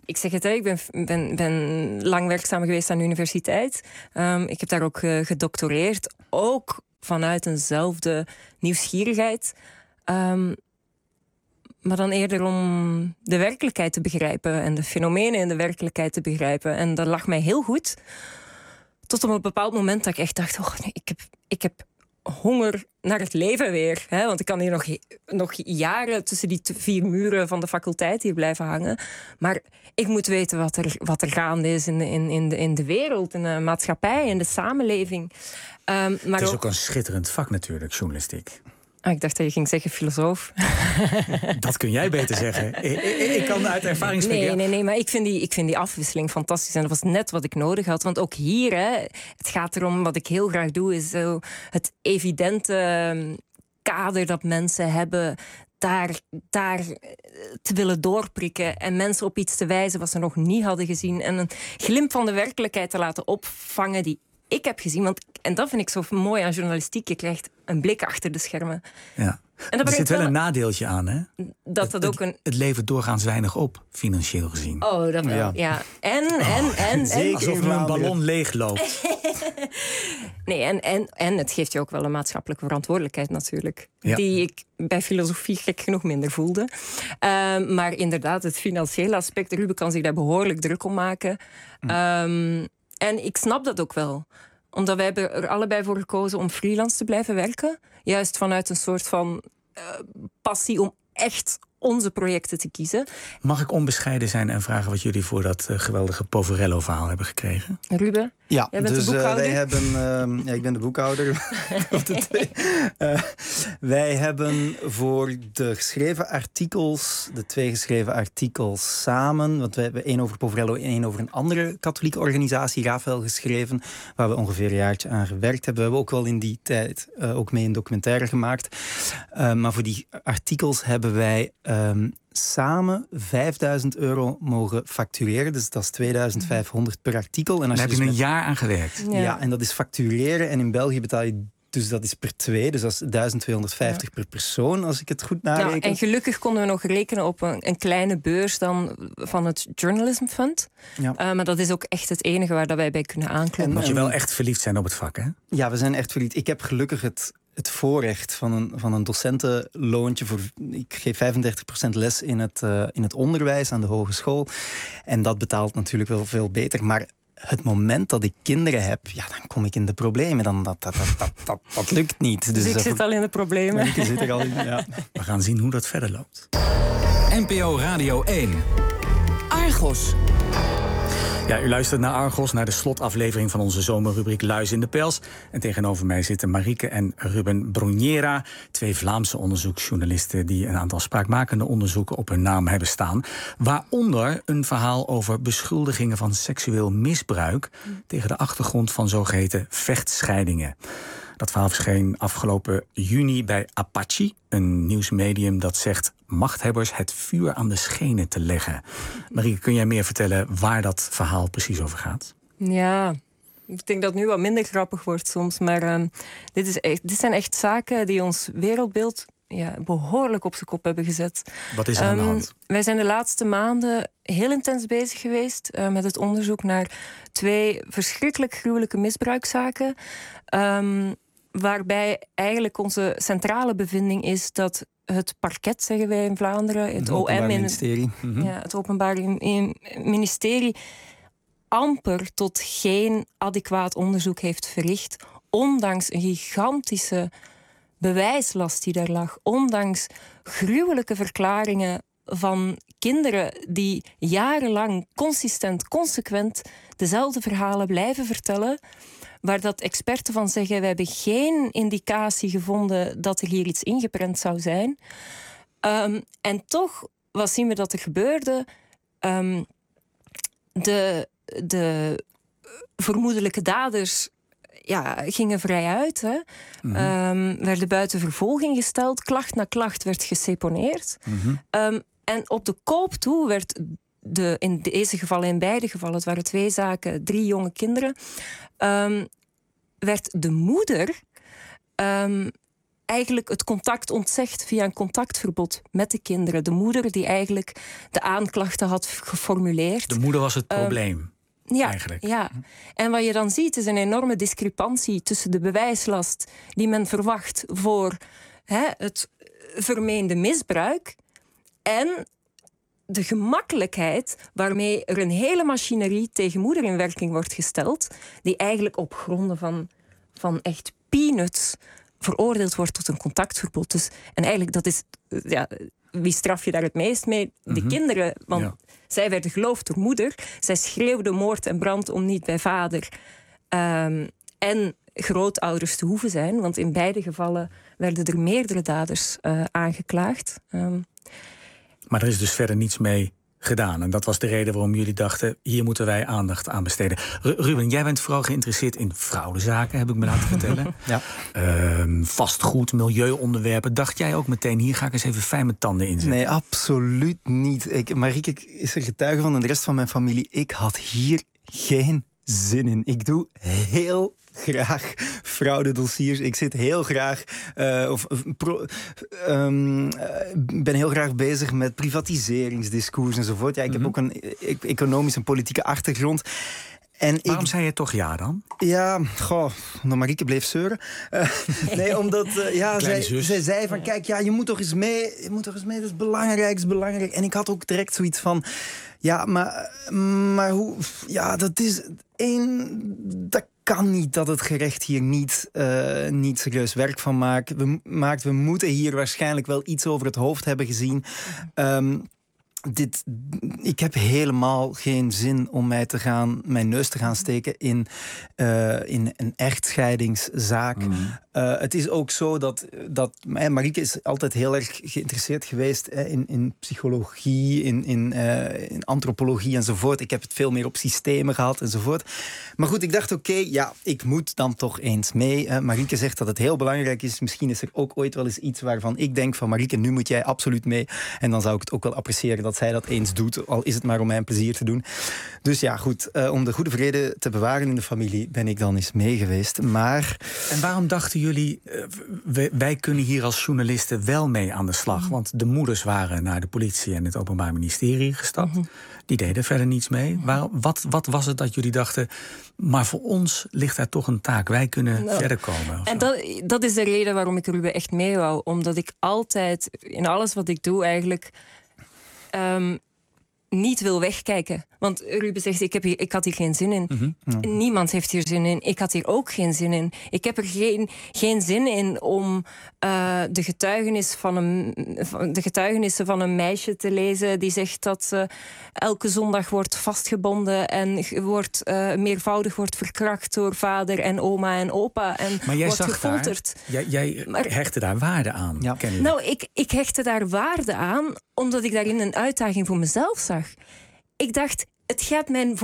Ik zeg het, hè, ik ben, ben, ben lang werkzaam geweest aan de universiteit. Um, ik heb daar ook uh, gedoctoreerd. Ook vanuit eenzelfde nieuwsgierigheid. Um, maar dan eerder om de werkelijkheid te begrijpen. En de fenomenen in de werkelijkheid te begrijpen. En dat lag mij heel goed. Tot op een bepaald moment dat ik echt dacht... Oh, nee, ik heb... Ik heb honger naar het leven weer. Hè? Want ik kan hier nog, nog jaren tussen die vier muren van de faculteit hier blijven hangen. Maar ik moet weten wat er, wat er gaande is in, in, in, de, in de wereld, in de maatschappij, in de samenleving. Um, maar het is ook ook een schitterend vak natuurlijk, journalistiek. Ah, ik dacht dat je ging zeggen filosoof. Dat kun jij beter zeggen. Ik, ik, ik kan uit ervaring spreken. Nee, nee, nee, maar ik vind, die, ik vind die afwisseling fantastisch. En dat was net wat ik nodig had. Want ook hier, hè, het gaat erom, wat ik heel graag doe... is zo het evidente kader dat mensen hebben... Daar, daar te willen doorprikken en mensen op iets te wijzen... wat ze nog niet hadden gezien. En een glimp van de werkelijkheid te laten opvangen... die ik heb gezien. Want, en dat vind ik zo mooi aan journalistiek. Je krijgt een blik achter de schermen. Ja. En er zit wel een nadeeltje aan, hè? Dat dat ook een... Het levert doorgaans weinig op, financieel gezien. Oh, dat wel, ja. ja. En, en, oh, en... en alsof er een ballon leegloopt. Nee, en, en, en het geeft je ook wel een maatschappelijke verantwoordelijkheid natuurlijk. Ja. Die ik bij filosofie gek genoeg minder voelde. Uh, maar inderdaad, het financiële aspect... Ruben kan zich daar behoorlijk druk om maken. Hm. Um, en ik snap dat ook wel. Omdat wij hebben er allebei voor gekozen om freelance te blijven werken. Juist vanuit een soort van uh, passie om echt onze projecten te kiezen. Mag ik onbescheiden zijn en vragen wat jullie voor dat uh, geweldige Poverello-verhaal hebben gekregen? Ruben? Ja, jij bent dus de boekhouder? Uh, wij hebben, uh, ja, ik ben de boekhouder. uh, wij hebben voor de geschreven artikels, de twee geschreven artikels samen, want we hebben één over Poverello en één over een andere katholieke organisatie, Rafael, geschreven, waar we ongeveer een jaartje aan gewerkt hebben. We hebben ook wel in die tijd uh, ook mee een documentaire gemaakt. Uh, maar voor die artikels hebben wij um, samen vijfduizend euro mogen factureren. Dus dat is tweeduizend vijfhonderd per artikel. En als Daar je heb je dus een met... jaar aan gewerkt. Ja. ja, en dat is factureren. En in België betaal je... Dus dat is per twee, dus dat is duizend tweehonderdvijftig ja. per persoon, als ik het goed nareken. Ja, en gelukkig konden we nog rekenen op een, een kleine beurs dan van het Journalism Fund. Ja. Uh, maar dat is ook echt het enige waar dat wij bij kunnen aankloppen. En moet je wel echt verliefd zijn op het vak, hè? Ja, we zijn echt verliefd. Ik heb gelukkig het... het voorrecht van een, van een docentenloontje. Voor, ik geef vijfendertig procent les in het, uh, in het onderwijs aan de hogeschool. En dat betaalt natuurlijk wel veel beter. Maar het moment dat ik kinderen heb, ja, dan kom ik in de problemen. Dan, dat, dat, dat, dat, dat, dat lukt niet. Dus, dus ik zit al in de problemen. Ik zit er al in, ja. We gaan zien hoe dat verder loopt. N P O Radio één. Argos. Ja, u luistert naar Argos, naar de slotaflevering van onze zomerrubriek Luis in de Pels. En tegenover mij zitten Marieke en Ruben Bruniera, twee Vlaamse onderzoeksjournalisten die een aantal spraakmakende onderzoeken op hun naam hebben staan. Waaronder een verhaal over beschuldigingen van seksueel misbruik tegen de achtergrond van zogeheten vechtscheidingen. Dat verhaal verscheen afgelopen juni bij Apache, een nieuwsmedium dat zegt machthebbers het vuur aan de schenen te leggen. Marieke, kun jij meer vertellen waar dat verhaal precies over gaat? Ja, ik denk dat het nu wat minder grappig wordt soms, maar uh, dit, is echt, dit zijn echt zaken die ons wereldbeeld ja, behoorlijk op zijn kop hebben gezet. Wat is er aan de hand? Um, wij zijn de laatste maanden heel intens bezig geweest uh, met het onderzoek naar twee verschrikkelijk gruwelijke misbruikzaken. Um, waarbij eigenlijk onze centrale bevinding is dat het parket, zeggen wij in Vlaanderen, het, het O M, in het, mm-hmm. ja, het Openbaar Ministerie, amper tot geen adequaat onderzoek heeft verricht, ondanks een gigantische bewijslast die daar lag, ondanks gruwelijke verklaringen van kinderen die jarenlang consistent, consequent dezelfde verhalen blijven vertellen, waar dat experten van zeggen, we hebben geen indicatie gevonden dat er hier iets ingeprent zou zijn. Um, en toch, wat zien we dat er gebeurde? Um, de, de vermoedelijke daders ja, gingen vrij uit. Hè. Mm-hmm. Um, werden buiten vervolging gesteld. Klacht na klacht werd geseponeerd. Mm-hmm. Um, en op de koop toe werd de, in deze gevallen, in beide gevallen, het waren twee zaken, drie jonge kinderen, um, werd de moeder um, eigenlijk het contact ontzegt via een contactverbod met de kinderen. De moeder die eigenlijk de aanklachten had geformuleerd. De moeder was het probleem. Um, Ja, eigenlijk. ja, en wat je dan ziet is een enorme discrepantie tussen de bewijslast die men verwacht voor hè, het vermeende misbruik en de gemakkelijkheid waarmee er een hele machinerie tegen moeder in werking wordt gesteld, die eigenlijk op gronden van, van echt peanuts veroordeeld wordt tot een contactverbod. Dus, en eigenlijk, dat is... Ja, wie straf je daar het meest mee? De Mm-hmm. kinderen, want Ja. zij werden geloofd door moeder. Zij schreeuwden moord en brand om niet bij vader um, en grootouders te hoeven zijn. Want in beide gevallen werden er meerdere daders uh, aangeklaagd. Um, Maar er is dus verder niets mee gedaan. En dat was de reden waarom jullie dachten, hier moeten wij aandacht aan besteden. Ru- Ruben, jij bent vooral geïnteresseerd in fraudezaken, heb ik me laten vertellen. Ja. Um, vastgoed, milieuonderwerpen. Dacht jij ook meteen, hier ga ik eens even fijn mijn tanden inzetten? Nee, absoluut niet. Ik, Marieke is er getuige van en de rest van mijn familie. Ik had hier geen zin in. Ik doe heel graag fraudedossiers. Ik zit heel graag... Uh, of, of pro, um, uh, ben heel graag bezig met privatiseringsdiscours enzovoort. Ja, ik mm-hmm. heb ook een e- economische en politieke achtergrond. En Waarom ik, zei je toch ja dan? Ja, goh, omdat Marieke bleef zeuren. Uh, nee, omdat uh, ja, zij, zij zei van, kijk, ja, je moet toch eens mee. Je moet toch eens mee, dat is belangrijk, dat is belangrijk. En ik had ook direct zoiets van, ja, maar, maar hoe... Ja, dat is één... Dat kan niet dat het gerecht hier niet, uh, niet serieus werk van maakt. We, maakt. We moeten hier waarschijnlijk wel iets over het hoofd hebben gezien. Um, Dit, ik heb helemaal geen zin om mij te gaan, mijn neus te gaan steken in, uh, in een echtscheidingszaak. Mm. Uh, het is ook zo dat, dat eh, Marieke is altijd heel erg geïnteresseerd geweest eh, in, in psychologie, in, in, uh, in antropologie enzovoort. Ik heb het veel meer op systemen gehad enzovoort. Maar goed, ik dacht oké, okay, ja, ik moet dan toch eens mee. Uh, Marieke zegt dat het heel belangrijk is. Misschien is er ook ooit wel eens iets waarvan ik denk van Marieke, nu moet jij absoluut mee. En dan zou ik het ook wel appreciëren dat zij dat eens doet, al is het maar om mijn plezier te doen. Dus ja, goed, uh, om de goede vrede te bewaren in de familie ben ik dan eens mee geweest. Maar... En waarom dachten jullie, uh, wij, wij kunnen hier als journalisten wel mee aan de slag? Want de moeders waren naar de politie en het Openbaar Ministerie gestapt. Mm-hmm. Die deden verder niets mee. Waar, wat, wat was het dat jullie dachten, maar voor ons ligt daar toch een taak. Wij kunnen nou, verder komen. En dat, dat is de reden waarom ik Ruben echt mee wou. Omdat ik altijd, in alles wat ik doe eigenlijk... Um, niet wil wegkijken. Want Ruben zegt, ik, heb hier, ik had hier geen zin in. Mm-hmm. Ja. Niemand heeft hier zin in. Ik had hier ook geen zin in. Ik heb er geen, geen zin in om uh, de, getuigenis van een, de getuigenissen van een meisje te lezen die zegt dat ze elke zondag wordt vastgebonden en wordt, uh, meervoudig wordt verkracht door vader en oma en opa en maar jij wordt zag gefolterd. Daar, jij jij maar, hechtte daar waarde aan. Ja. Nou, ik, ik hechtte daar waarde aan omdat ik daarin een uitdaging voor mezelf zag. Ik dacht, het gaat mijn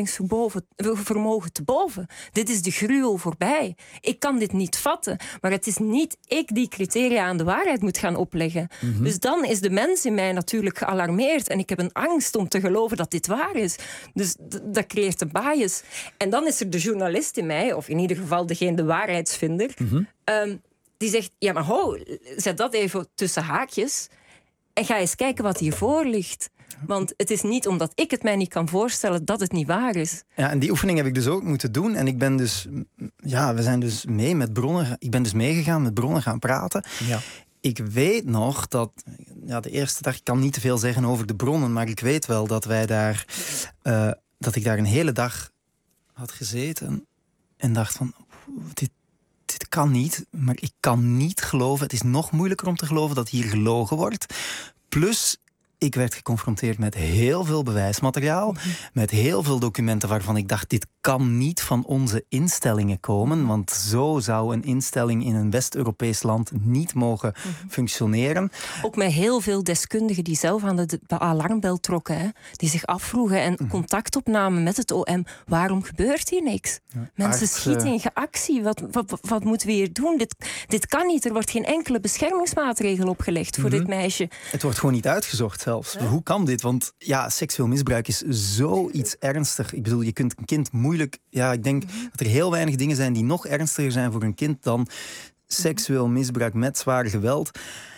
voorstellingsvermogen te boven. Dit is de gruwel voorbij. Ik kan dit niet vatten. Maar het is niet ik die criteria aan de waarheid moet gaan opleggen. Mm-hmm. Dus dan is de mens in mij natuurlijk gealarmeerd. En ik heb een angst om te geloven dat dit waar is. Dus d- dat creëert een bias. En dan is er de journalist in mij, of in ieder geval degene, de waarheidsvinder, mm-hmm. um, die zegt, ja maar ho, zet dat even tussen haakjes en ga eens kijken wat hiervoor ligt. Want het is niet omdat ik het mij niet kan voorstellen dat het niet waar is. Ja, en die oefening heb ik dus ook moeten doen. En ik ben dus, ja, we zijn dus mee met bronnen. Ik ben dus meegegaan met bronnen gaan praten. Ja. Ik weet nog dat, ja, de eerste dag, ik kan niet te veel zeggen over de bronnen, maar ik weet wel dat wij daar, uh, dat ik daar een hele dag had gezeten en dacht van, dit, dit kan niet, maar ik kan niet geloven. Het is nog moeilijker om te geloven dat hier gelogen wordt. Plus, ik werd geconfronteerd met heel veel bewijsmateriaal, mm-hmm. met heel veel documenten waarvan ik dacht, dit kan niet van onze instellingen komen, want zo zou een instelling in een West-Europees land niet mogen mm-hmm. functioneren. Ook met heel veel deskundigen die zelf aan de, de alarmbel trokken, hè, die zich afvroegen en mm-hmm. contact opnamen met het O M. Waarom gebeurt hier niks? Ja, Mensen arts, schieten in actie. Wat, wat, wat moeten we hier doen? Dit, dit kan niet. Er wordt geen enkele beschermingsmaatregel opgelegd voor mm-hmm. dit meisje. Het wordt gewoon niet uitgezocht zelfs. Ja. Hoe kan dit? Want ja, seksueel misbruik is zoiets ernstig. Ik bedoel, je kunt een kind moeilijk... Ja, ik denk mm-hmm. dat er heel weinig dingen zijn die nog ernstiger zijn voor een kind dan seksueel misbruik met zwaar geweld.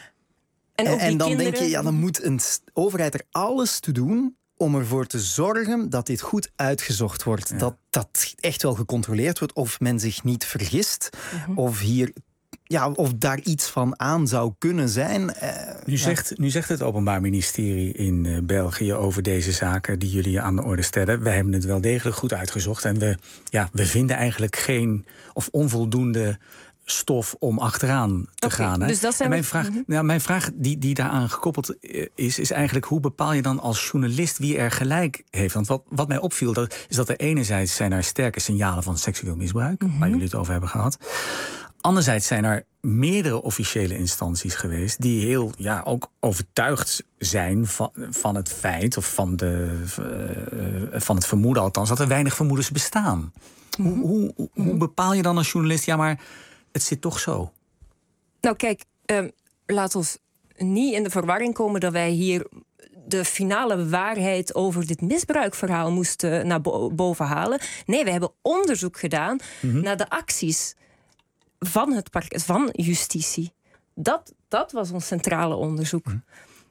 En, en, en dan kinderen... denk je, ja, dan moet een overheid er alles toe doen om ervoor te zorgen dat dit goed uitgezocht wordt. Ja. Dat dat echt wel gecontroleerd wordt, of men zich niet vergist, mm-hmm. of hier... Ja, of daar iets van aan zou kunnen zijn. Uh, nu, zegt, ja. nu zegt het Openbaar Ministerie in uh, België over deze zaken die jullie aan de orde stellen. Wij hebben het wel degelijk goed uitgezocht. En we, ja, we vinden eigenlijk geen of onvoldoende stof om achteraan te okay, gaan. Hè? Dus dat zijn en mijn, we... vraag, mm-hmm. nou, mijn vraag die, die daaraan gekoppeld is, is eigenlijk hoe bepaal je dan als journalist wie er gelijk heeft? Want wat, wat mij opviel, dat, is dat er enerzijds zijn er sterke signalen van seksueel misbruik, mm-hmm. waar jullie het over hebben gehad. Anderzijds zijn er meerdere officiële instanties geweest die heel ja, ook overtuigd zijn van, van het feit, of van, de, uh, van het vermoeden althans, dat er weinig vermoedens bestaan. Mm-hmm. Hoe, hoe, mm-hmm. hoe bepaal je dan als journalist, ja, maar het zit toch zo? Nou kijk, uh, laat ons niet in de verwarring komen dat wij hier de finale waarheid over dit misbruikverhaal moesten naar bo- boven halen. Nee, we hebben onderzoek gedaan mm-hmm. naar de acties van het parket, van justitie. Dat, dat was ons centrale onderzoek. Mm.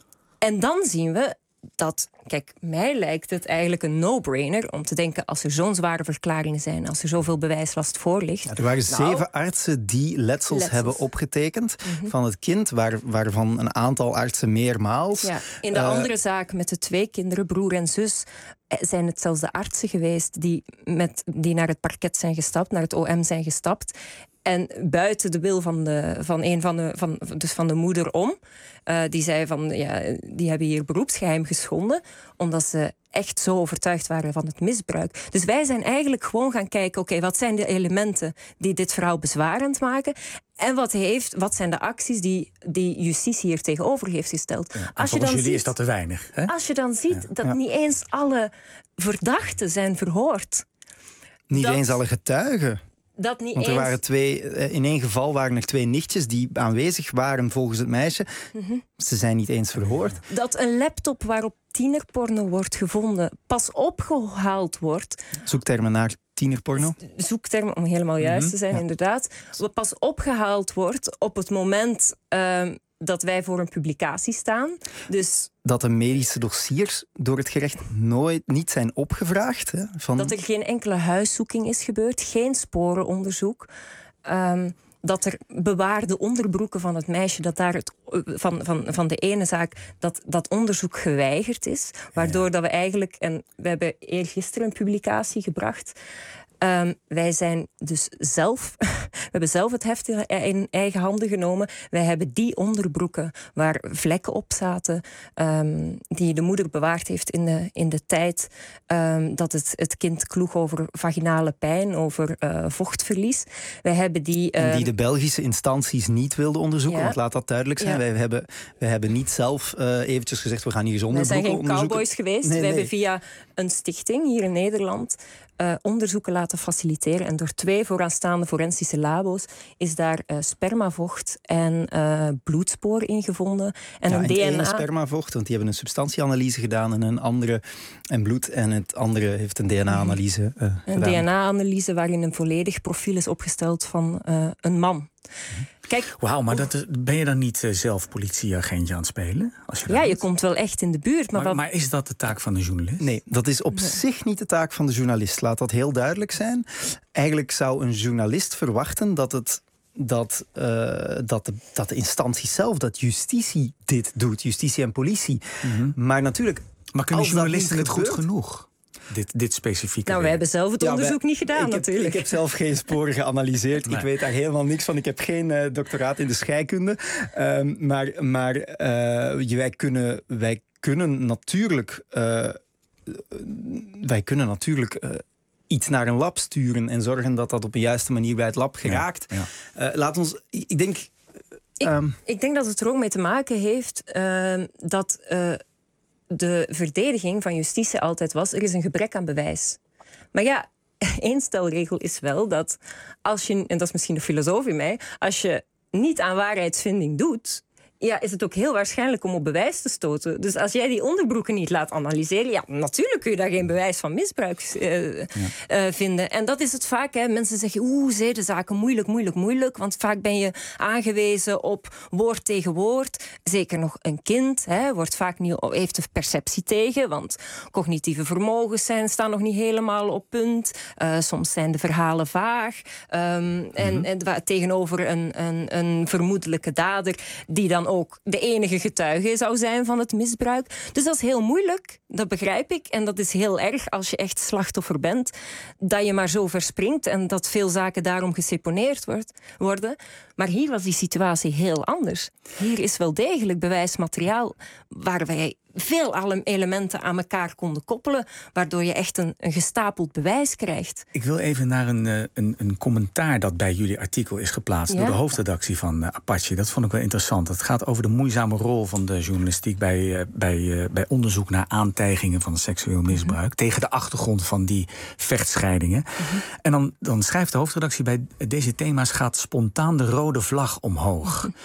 En dan zien we dat, kijk, mij lijkt het eigenlijk een no-brainer om te denken, als er zo'n zware verklaringen zijn, als er zoveel bewijslast voor ligt. Ja, er waren nou, zeven artsen die letsels, letsels. hebben opgetekend mm-hmm. van het kind, waar, waarvan een aantal artsen meermaals. Ja, in de uh, andere zaak met de twee kinderen, broer en zus, zijn het zelfs de artsen geweest die, met, die naar het parket zijn gestapt, naar het O M zijn gestapt. En buiten de wil van de, van een van de, van, dus van de moeder om. Uh, die zei van, ja, die hebben hier beroepsgeheim geschonden. Omdat ze echt zo overtuigd waren van het misbruik. Dus wij zijn eigenlijk gewoon gaan kijken, oké, okay, wat zijn de elementen die dit verhaal bezwarend maken? En wat, heeft, wat zijn de acties die, die justitie hier tegenover heeft gesteld? Ja, als je dan jullie ziet, is dat te weinig. Hè? Als je dan ziet ja. dat ja. niet eens alle verdachten zijn verhoord. Niet dat, eens alle getuigen. Dat niet Want er eens... waren twee, in één geval waren er twee nichtjes die aanwezig waren volgens het meisje. Mm-hmm. Ze zijn niet eens verhoord. Dat een laptop waarop tienerporno wordt gevonden pas opgehaald wordt. Zoektermen naar tienerporno? Zoektermen, om helemaal juist mm-hmm. te zijn, ja. inderdaad. Wat pas opgehaald wordt op het moment uh, dat wij voor een publicatie staan. Dus dat de medische dossiers door het gerecht nooit niet zijn opgevraagd. Hè, van... Dat er geen enkele huiszoeking is gebeurd, geen sporenonderzoek. Um, dat er bewaarde onderbroeken van het meisje, dat daar het, van, van, van de ene zaak, dat dat onderzoek geweigerd is. Waardoor ja. dat we eigenlijk, en we hebben eergisteren een publicatie gebracht. Um, wij zijn dus zelf, we hebben zelf het heft in eigen handen genomen. Wij hebben die onderbroeken waar vlekken op zaten, um, die de moeder bewaard heeft in de, in de tijd um, dat het, het kind kloeg over vaginale pijn, over uh, vochtverlies. Wij hebben die, uh, en die de Belgische instanties niet wilden onderzoeken, ja. want laat dat duidelijk zijn. Ja. Wij, hebben, wij hebben niet zelf uh, eventjes gezegd, we gaan hier eens onderbroeken onderzoeken. Wij zijn geen cowboys geweest. Nee, we nee. hebben via een stichting hier in Nederland Uh, onderzoeken laten faciliteren. En door twee vooraanstaande forensische labo's is daar uh, spermavocht en uh, bloedsporen in gevonden. En ja, een en D N A. Het ene spermavocht, want die hebben een substantieanalyse gedaan, en een andere en bloed, en het andere heeft een D N A-analyse uh, een gedaan. Een D N A-analyse waarin een volledig profiel is opgesteld van uh, een man. Kijk, wauw, maar dat, ben je dan niet uh, zelf politieagentje aan het spelen? Als je ja, je doet? komt wel echt in de buurt. Maar, maar, wat... maar is dat de taak van de journalist? Nee, dat is op nee. zich niet de taak van de journalist. Laat dat heel duidelijk zijn. Eigenlijk zou een journalist verwachten dat het Dat, uh, dat, de, dat de instantie zelf, dat justitie dit doet. Justitie en politie. Mm-hmm. Maar natuurlijk, maar kunnen journalisten het goed genoeg? Dit, dit specifieke. Nou, we hebben zelf het ja, onderzoek wij, niet gedaan, ik natuurlijk. Heb, ik heb zelf geen sporen geanalyseerd. Nee. Ik weet daar helemaal niks van. Ik heb geen uh, doctoraat in de scheikunde. Um, maar maar uh, wij, kunnen, wij kunnen natuurlijk... Uh, wij kunnen natuurlijk... Uh, iets naar een lab sturen en zorgen dat dat op een juiste manier bij het lab geraakt. Ja, ja. Uh, laat ons... Ik denk... Um, ik, ik denk dat het er ook mee te maken heeft uh, dat... Uh, de verdediging van justitie altijd was, er is een gebrek aan bewijs. Maar ja, één stelregel is wel dat als je, en dat is misschien de filosoof in mij, als je niet aan waarheidsvinding doet, ja, is het ook heel waarschijnlijk om op bewijs te stoten. Dus als jij die onderbroeken niet laat analyseren... ja, natuurlijk kun je daar geen bewijs van misbruik uh, ja. uh, vinden. En dat is het vaak. Hè. Mensen zeggen, oeh, zedenzaken, moeilijk, moeilijk, moeilijk. Want vaak ben je aangewezen op woord tegen woord. Zeker nog een kind hè, wordt vaak niet, heeft de perceptie tegen. Want cognitieve vermogens zijn, staan nog niet helemaal op punt. Uh, soms zijn de verhalen vaag. Um, mm-hmm. en, en tegenover een, een, een vermoedelijke dader... die dan ook de enige getuige zou zijn van het misbruik. Dus dat is heel moeilijk, dat begrijp ik. En dat is heel erg als je echt slachtoffer bent... dat je maar zo verspringt en dat veel zaken daarom geseponeerd wordt, worden. Maar hier was die situatie heel anders. Hier is wel degelijk bewijsmateriaal... waar wij veel elementen aan elkaar konden koppelen... waardoor je echt een, een gestapeld bewijs krijgt. Ik wil even naar een, een, een commentaar dat bij jullie artikel is geplaatst... Ja? door de hoofdredactie van uh, Apache. Dat vond ik wel interessant. Het gaat over de moeizame rol van de journalistiek... bij, uh, bij, uh, bij onderzoek naar aantijgingen van seksueel misbruik... Mm-hmm. tegen de achtergrond van die vechtscheidingen. Mm-hmm. En dan, dan schrijft de hoofdredactie... bij deze thema's gaat spontaan de rode vlag omhoog. Mm-hmm.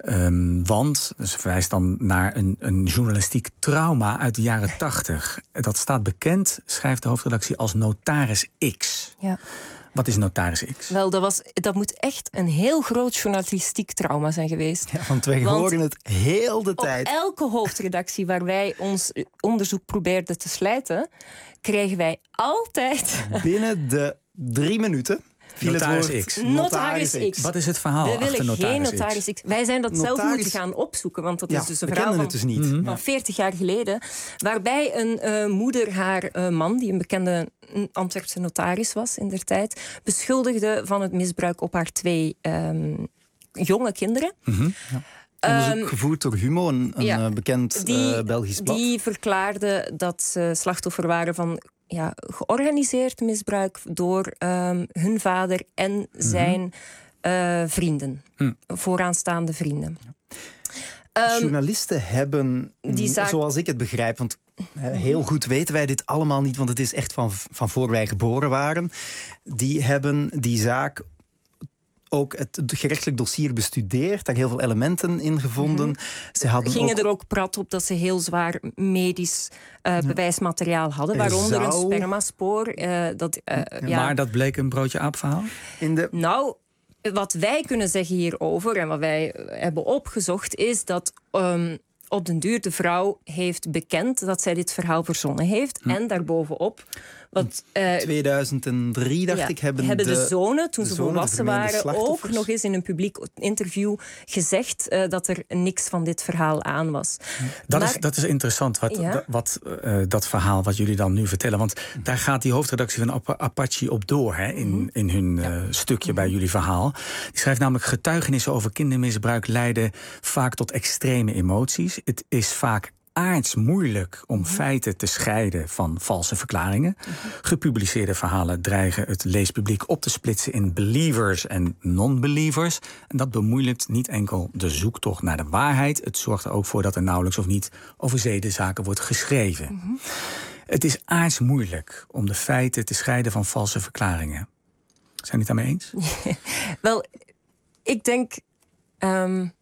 Um, want, ze verwijst dan naar een, een journalistiek trauma uit de jaren tachtig. Dat staat bekend, schrijft de hoofdredactie, als Notaris X. Ja. Wat is Notaris X? Wel, dat, was, dat moet echt een heel groot journalistiek trauma zijn geweest. Ja, want wij horen het heel de tijd. Op elke hoofdredactie waar wij ons onderzoek probeerden te slijten... kregen wij altijd... binnen de drie minuten... Notaris X. Notaris X. Wat is het verhaal We achter willen Notaris geen Notaris X. X. Wij zijn dat notaris... zelf moeten gaan opzoeken. Want dat ja, is dus een we verhaal van, het dus niet. van ja. veertig jaar geleden. Waarbij een uh, moeder haar uh, man, die een bekende Antwerpse notaris was in der tijd... beschuldigde van het misbruik op haar twee um, jonge kinderen. Mm-hmm. Ja. Onderzoek gevoerd door Humo, een, een ja, bekend die, uh, Belgisch blad. Die verklaarde dat ze slachtoffer waren van... Ja, georganiseerd misbruik door um, hun vader en mm-hmm. zijn uh, vrienden. Mm. Vooraanstaande vrienden. Um, Journalisten hebben, die zaak... zoals ik het begrijp... want heel goed weten wij dit allemaal niet... want het is echt van, van voor wij geboren waren... die hebben die zaak... ook het gerechtelijk dossier bestudeerd, daar heel veel elementen in gevonden. Mm-hmm. Ze hadden gingen ook... er ook prat op dat ze heel zwaar medisch uh, bewijsmateriaal hadden, waaronder zou... een spermaspoor. Uh, dat, uh, ja. Ja. Maar dat bleek een broodje aapverhaal? In de... Nou, wat wij kunnen zeggen hierover en wat wij hebben opgezocht, is dat um, op den duur de vrouw heeft bekend dat zij dit verhaal verzonnen heeft. Hm. En daarbovenop... Wat, uh, tweeduizend drie, dacht ja, ik, hebben, hebben de, de zonen, toen de ze zonen, volwassen waren, ook nog eens in een publiek interview gezegd uh, dat er niks van dit verhaal aan was. Dat, maar, is, dat is interessant, wat, ja? wat, uh, dat verhaal wat jullie dan nu vertellen. Want daar gaat die hoofdredactie van Apache op door, hè, in, mm-hmm. in hun uh, ja. stukje mm-hmm. bij jullie verhaal. Die schrijft namelijk: getuigenissen over kindermisbruik leiden vaak tot extreme emoties. Het is vaak aards moeilijk om mm-hmm. feiten te scheiden van valse verklaringen. Mm-hmm. Gepubliceerde verhalen dreigen het leespubliek op te splitsen in believers en non-believers. En dat bemoeilijkt niet enkel de zoektocht naar de waarheid. Het zorgt er ook voor dat er nauwelijks of niet over zedenzaken wordt geschreven. Mm-hmm. Het is aards moeilijk om de feiten te scheiden van valse verklaringen. Zijn jullie het daarmee eens? Wel, ik denk um,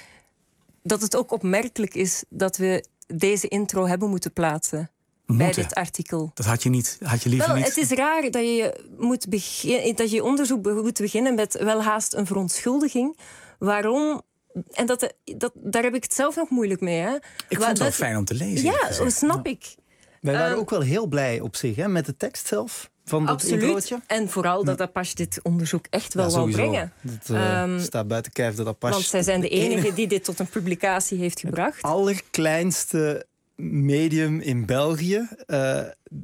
dat het ook opmerkelijk is dat we deze intro hebben moeten plaatsen moeten. Bij dit artikel. Dat had je niet, had je liever wel, niet. Het is raar dat je moet begin, dat je onderzoek moet beginnen met welhaast een verontschuldiging. Waarom? En dat, dat, daar heb ik het zelf nog moeilijk mee. Hè? Ik vond het wel fijn om te lezen. Ja, snap ja. ik. Wij waren um, ook wel heel blij op zich, hè, met de tekst zelf. Van dat introotje. En vooral dat Apache dit onderzoek echt wel ja, wou brengen. Dat uh, um, staat buiten kijf dat Apache... Want zij zijn de enige die dit tot een publicatie heeft gebracht. Het allerkleinste medium in België uh,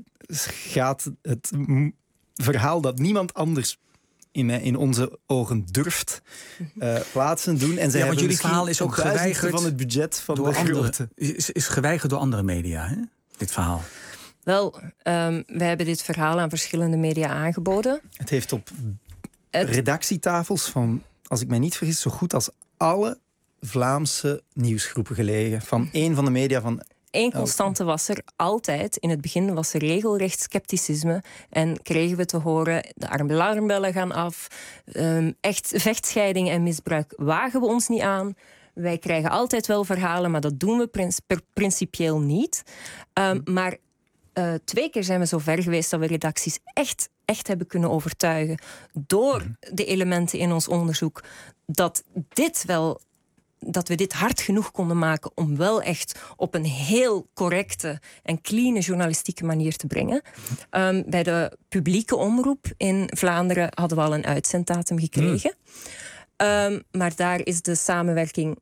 gaat het m- verhaal dat niemand anders in, in onze ogen durft uh, plaatsen, doen. En zij ja, want jullie hebben verhaal is ook geweigerd van het budget van door de andere, is, is geweigerd door andere media, hè? Dit verhaal. Wel, um, wij hebben dit verhaal aan verschillende media aangeboden. Het heeft op het... redactietafels van, als ik mij niet vergis, zo goed als alle Vlaamse nieuwsgroepen gelegen. Van één van de media van... Eén constante was er altijd. In het begin was er regelrecht scepticisme. En kregen we te horen, de alarmbellen gaan af. Um, echt vechtscheiding en misbruik wagen we ons niet aan. Wij krijgen altijd wel verhalen, maar dat doen we prins- per principieel niet. Um, maar uh, twee keer zijn we zo ver geweest dat we redacties echt, echt hebben kunnen overtuigen door de elementen in ons onderzoek dat dit wel... dat we dit hard genoeg konden maken om wel echt op een heel correcte en clean journalistieke manier te brengen. Um, bij de publieke omroep in Vlaanderen hadden we al een uitzenddatum gekregen. Mm. Um, maar daar is de samenwerking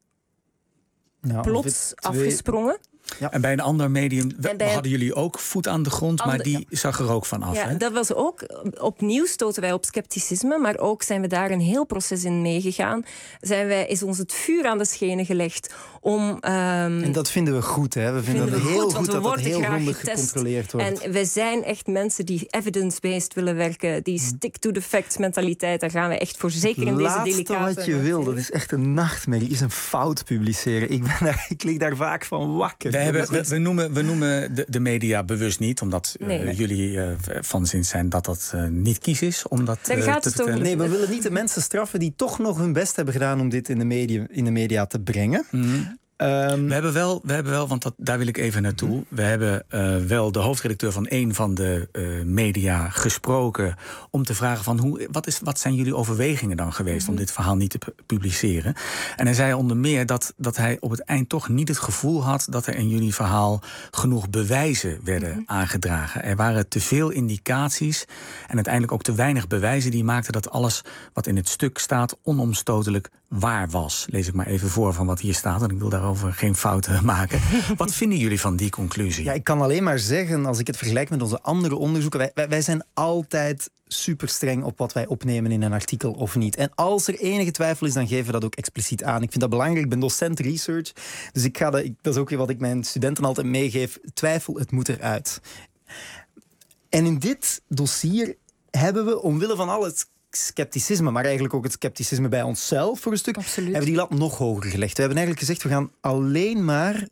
ja, plots twee... afgesprongen. Ja. En bij een ander medium bij... hadden jullie ook voet aan de grond, Ander, maar die ja. zag er ook van af. Ja, hè? dat was ook, opnieuw stoten wij op scepticisme, maar ook zijn we daar een heel proces in meegegaan. Zijn wij, is ons het vuur aan de schenen gelegd om... Um, en dat vinden we goed, hè? We vinden, vinden het we heel goed, goed dat dat heel grondig gecontroleerd wordt. En we zijn echt mensen die evidence-based willen werken, die stick-to-the-facts mentaliteit, daar gaan we echt voor, zeker in deze delicate... Het laatste wat je wil, dat is echt een nachtmerrie, is een fout publiceren. Ik, ben daar, ik lig daar vaak van wakker. We, hebben, we, we noemen, we noemen de, de media bewust niet, omdat uh, nee, nee. jullie uh, van zin zijn dat dat uh, niet kies is om dat uh, te vertellen. Nee, we willen niet de mensen straffen die toch nog hun best hebben gedaan om dit in de media, in de media te brengen. Mm-hmm. Um, we hebben wel, we hebben wel, want dat, daar wil ik even naartoe. Mm-hmm. We hebben uh, wel de hoofdredacteur van een van de uh, media gesproken om te vragen van hoe, wat, is, wat zijn jullie overwegingen dan geweest mm-hmm. om dit verhaal niet te pu- publiceren. En hij zei onder meer dat, dat hij op het eind toch niet het gevoel had dat er in jullie verhaal genoeg bewijzen werden mm-hmm. aangedragen. Er waren te veel indicaties en uiteindelijk ook te weinig bewijzen die maakten dat alles wat in het stuk staat onomstotelijk waar was. Lees ik maar even voor van wat hier staat en ik wil daarover geen fouten maken. Wat vinden jullie van die conclusie? Ja, ik kan alleen maar zeggen, als ik het vergelijk met onze andere onderzoeken, wij, wij, wij zijn altijd super streng op wat wij opnemen in een artikel of niet. En als er enige twijfel is, dan geven we dat ook expliciet aan. Ik vind dat belangrijk. Ik ben docent research, dus ik ga dat, ik, dat is ook wat ik mijn studenten altijd meegeef. Twijfel, het moet eruit. En in dit dossier hebben we, omwille van al het scepticisme, maar eigenlijk ook het scepticisme bij onszelf voor een stuk, Absoluut. hebben die lat nog hoger gelegd. We hebben eigenlijk gezegd, we gaan alleen maar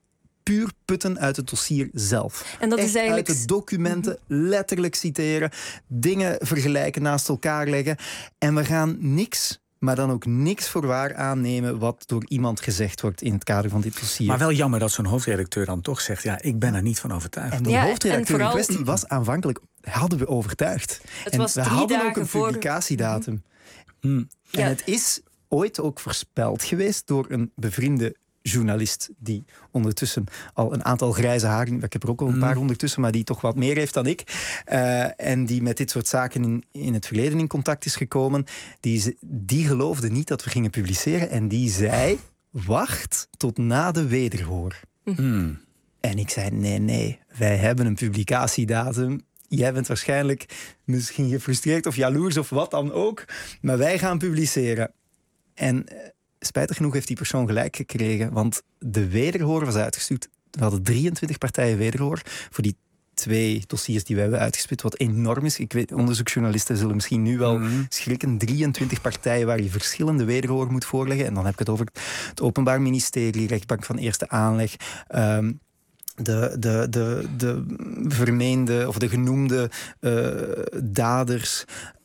puur putten uit het dossier zelf. En dat Echt is eigenlijk uit de documenten letterlijk citeren, dingen vergelijken, naast elkaar leggen. En we gaan niks, maar dan ook niks voor waar aannemen wat door iemand gezegd wordt in het kader van dit dossier. Maar wel jammer dat zo'n hoofdredacteur dan toch zegt, ja, ik ben er niet van overtuigd. En de ja, hoofdredacteur vooral... in kwestie was aanvankelijk, hadden we overtuigd. Het en was we drie hadden dagen ook een voor... publicatiedatum. Mm. Ja. En het is ooit ook voorspeld geweest door een bevriende journalist die ondertussen al een aantal grijze haren, ik heb er ook al een paar ondertussen, maar die toch wat meer heeft dan ik, uh, en die met dit soort zaken in, in het verleden in contact is gekomen, die, die geloofde niet dat we gingen publiceren en die zei, wacht tot na de wederhoor. Mm. En ik zei, nee, nee, wij hebben een publicatiedatum. Jij bent waarschijnlijk misschien gefrustreerd of jaloers of wat dan ook, maar wij gaan publiceren. En uh, spijtig genoeg heeft die persoon gelijk gekregen, want de wederhoor was uitgestuurd. We hadden drieëntwintig partijen wederhoor voor die twee dossiers die wij hebben uitgespit, wat enorm is. Ik weet, onderzoeksjournalisten zullen misschien nu wel mm-hmm. schrikken. drieëntwintig partijen waar je verschillende wederhoor moet voorleggen. En dan heb ik het over het Openbaar Ministerie, Rechtbank van Eerste Aanleg, um, De, de, de, de vermeende of de genoemde uh, daders.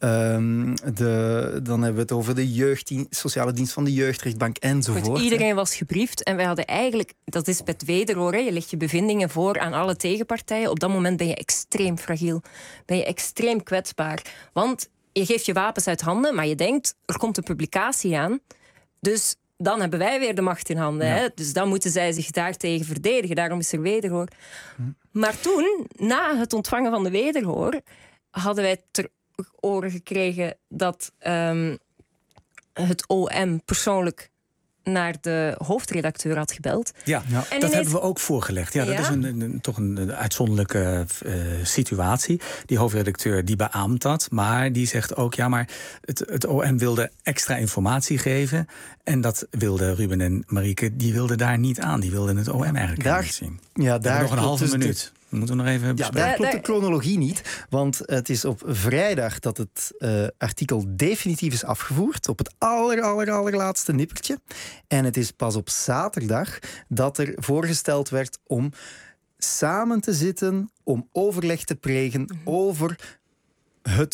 Um, de, dan hebben we het over de jeugddienst, sociale dienst van de jeugdrechtbank enzovoort. Goed, iedereen was gebriefd en wij hadden eigenlijk, dat is met wederhoor, hè, je legt je bevindingen voor aan alle tegenpartijen. Op dat moment ben je extreem fragiel, ben je extreem kwetsbaar. Want je geeft je wapens uit handen, maar je denkt, er komt een publicatie aan. Dus dan hebben wij weer de macht in handen. Ja. Hè? Dus dan moeten zij zich daartegen verdedigen. Daarom is er wederhoor. Hm. Maar toen, na het ontvangen van de wederhoor, hadden wij ter oren gekregen dat um, het O M persoonlijk naar de hoofdredacteur had gebeld. Ja, ja. dat ineens... hebben we ook voorgelegd. Ja, dat ja? is een, een, een, toch een uitzonderlijke uh, situatie. Die hoofdredacteur die beaamt dat, maar die zegt ook, ja, maar het, het O M wilde extra informatie geven en dat wilde Ruben en Marieke, die wilden daar niet aan. Die wilden het O M eigenlijk daar, niet zien. Ja, daar nog een halve minuut. Dat moeten we nog even bespreken. Ja, daar klopt de chronologie niet, want het is op vrijdag dat het uh, artikel definitief is afgevoerd, op het aller, aller, allerlaatste nippertje. En het is pas op zaterdag dat er voorgesteld werd om samen te zitten, om overleg te plegen over het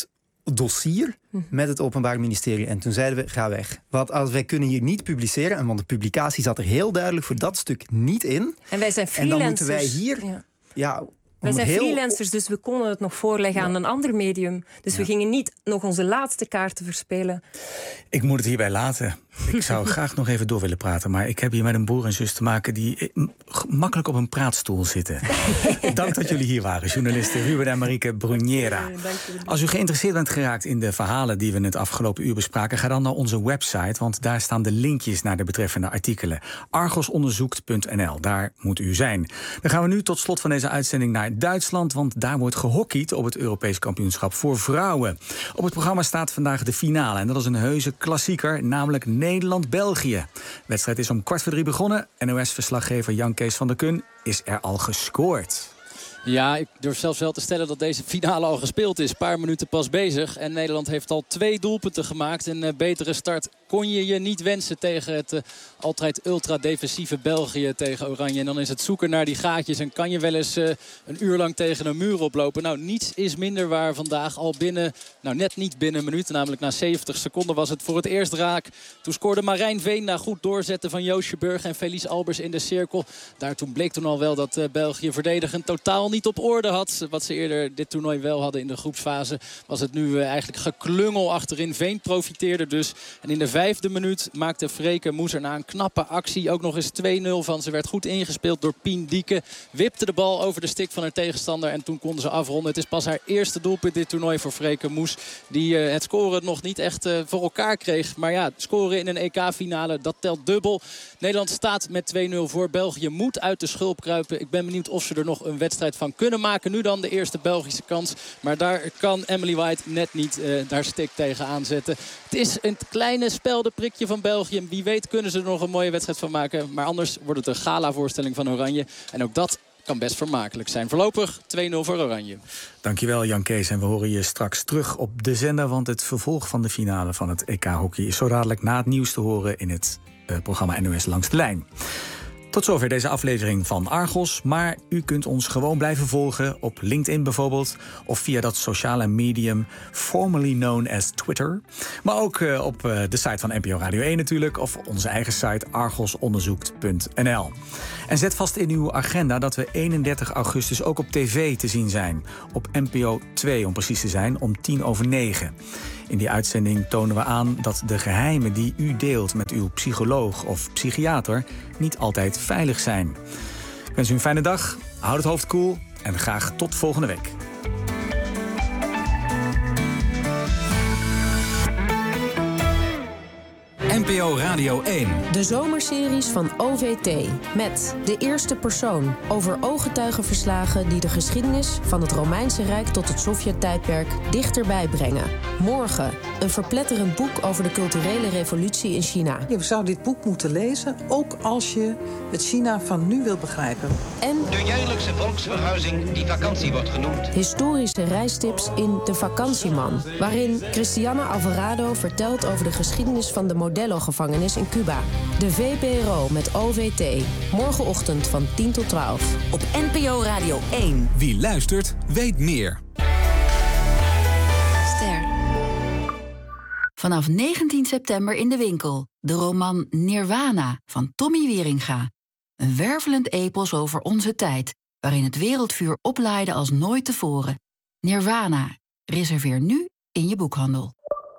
dossier met het Openbaar Ministerie. En toen zeiden we, ga weg. Want als wij kunnen hier niet publiceren, en want de publicatie zat er heel duidelijk voor dat stuk niet in. En wij zijn freelancers. En dan moeten wij hier... Ja, ja wij zijn heel... freelancers, dus we konden het nog voorleggen ja. aan een ander medium. Dus ja. we gingen niet nog onze laatste kaarten verspelen. Ik moet het hierbij laten. Ik zou graag nog even door willen praten, maar ik heb hier met een broer en zus te maken die makkelijk op een praatstoel zitten. Dank dat jullie hier waren, journalisten Ruben en Marieke Bruniera. Als u geïnteresseerd bent geraakt in de verhalen die we het afgelopen uur bespraken, ga dan naar onze website, want daar staan de linkjes naar de betreffende artikelen. argosonderzoekt punt n l, daar moet u zijn. Dan gaan we nu tot slot van deze uitzending naar Duitsland, want daar wordt gehockeyd op het Europees kampioenschap voor vrouwen. Op het programma staat vandaag de finale en dat is een heuse klassieker, namelijk Nederland-België. De wedstrijd is om kwart voor drie begonnen. N O S-verslaggever Jan Kees van der Kun is er al gescoord. Ja, ik durf zelfs wel te stellen dat deze finale al gespeeld is. Een paar minuten pas bezig. En Nederland heeft al twee doelpunten gemaakt. Een uh, betere start kon je je niet wensen tegen het uh, altijd ultra-defensieve België tegen Oranje. En dan is het zoeken naar die gaatjes. En kan je wel eens uh, een uur lang tegen een muur oplopen. Nou, niets is minder waar vandaag. Al binnen, nou net niet binnen een minuut. Namelijk na zeventig seconden was het voor het eerst raak. Toen scoorde Marijn Veen na goed doorzetten van Joosje Burg en Felice Albers in de cirkel. Daar toen bleek toen al wel dat uh, België verdedigend totaal niet op orde had. Wat ze eerder dit toernooi wel hadden in de groepsfase, was het nu uh, eigenlijk geklungel achterin. Veen profiteerde dus. En in de vijfde minuut maakte Freke Moeser na een knappe actie ook nog eens twee nul van. Ze werd goed ingespeeld door Pien Dieke. Wipte de bal over de stick van haar tegenstander en toen konden ze afronden. Het is pas haar eerste doelpunt dit toernooi voor Freke Moes. Die uh, het scoren nog niet echt uh, voor elkaar kreeg. Maar ja, scoren in een E K-finale, dat telt dubbel. Nederland staat met twee nul voor. België moet uit de schulp kruipen. Ik ben benieuwd of ze er nog een wedstrijd van kunnen maken. Nu dan de eerste Belgische kans. Maar daar kan Emily White net niet uh, daar stick tegen aanzetten. Het is een kleine speldenprikje van België. Wie weet kunnen ze er nog een mooie wedstrijd van maken. Maar anders wordt het een gala-voorstelling van Oranje. En ook dat kan best vermakelijk zijn. Voorlopig twee nul voor Oranje. Dankjewel Jan Kees. En we horen je straks terug op de zender. Want het vervolg van de finale van het E K-hockey is zo dadelijk na het nieuws te horen in het uh, programma N O S Langs de Lijn. Tot zover deze aflevering van Argos. Maar u kunt ons gewoon blijven volgen op LinkedIn bijvoorbeeld. Of via dat sociale medium formerly known as Twitter. Maar ook uh, op uh, de site van N P O Radio één natuurlijk. Of onze eigen site argosonderzoekt punt n l. En zet vast in uw agenda dat we eenendertig augustus ook op tv te zien zijn. Op N P O twee om precies te zijn, om tien over negen. In die uitzending tonen we aan dat de geheimen die u deelt met uw psycholoog of psychiater niet altijd veilig zijn. Ik wens u een fijne dag, houd het hoofd koel en graag tot volgende week. N P O Radio één. De zomerseries van O V T. Met De Eerste Persoon. Over ooggetuigenverslagen die de geschiedenis van het Romeinse Rijk tot het Sovjet-tijdperk dichterbij brengen. Morgen. Een verpletterend boek over de culturele revolutie in China. Je zou dit boek moeten lezen, ook als je het China van nu wil begrijpen. En de jaarlijkse volksverhuizing die vakantie wordt genoemd. Historische reistips in De Vakantieman. Waarin Christiana Alvarado vertelt over de geschiedenis van de Modelo-gevangenis in Cuba. De V P R O met O V T. Morgenochtend van tien tot twaalf. Op N P O Radio één. Wie luistert, weet meer. Ster. Vanaf negentien september in de winkel. De roman Nirwana van Tommy Wieringa. Een wervelend epos over onze tijd, waarin het wereldvuur oplaaide als nooit tevoren. Nirwana. Reserveer nu in je boekhandel.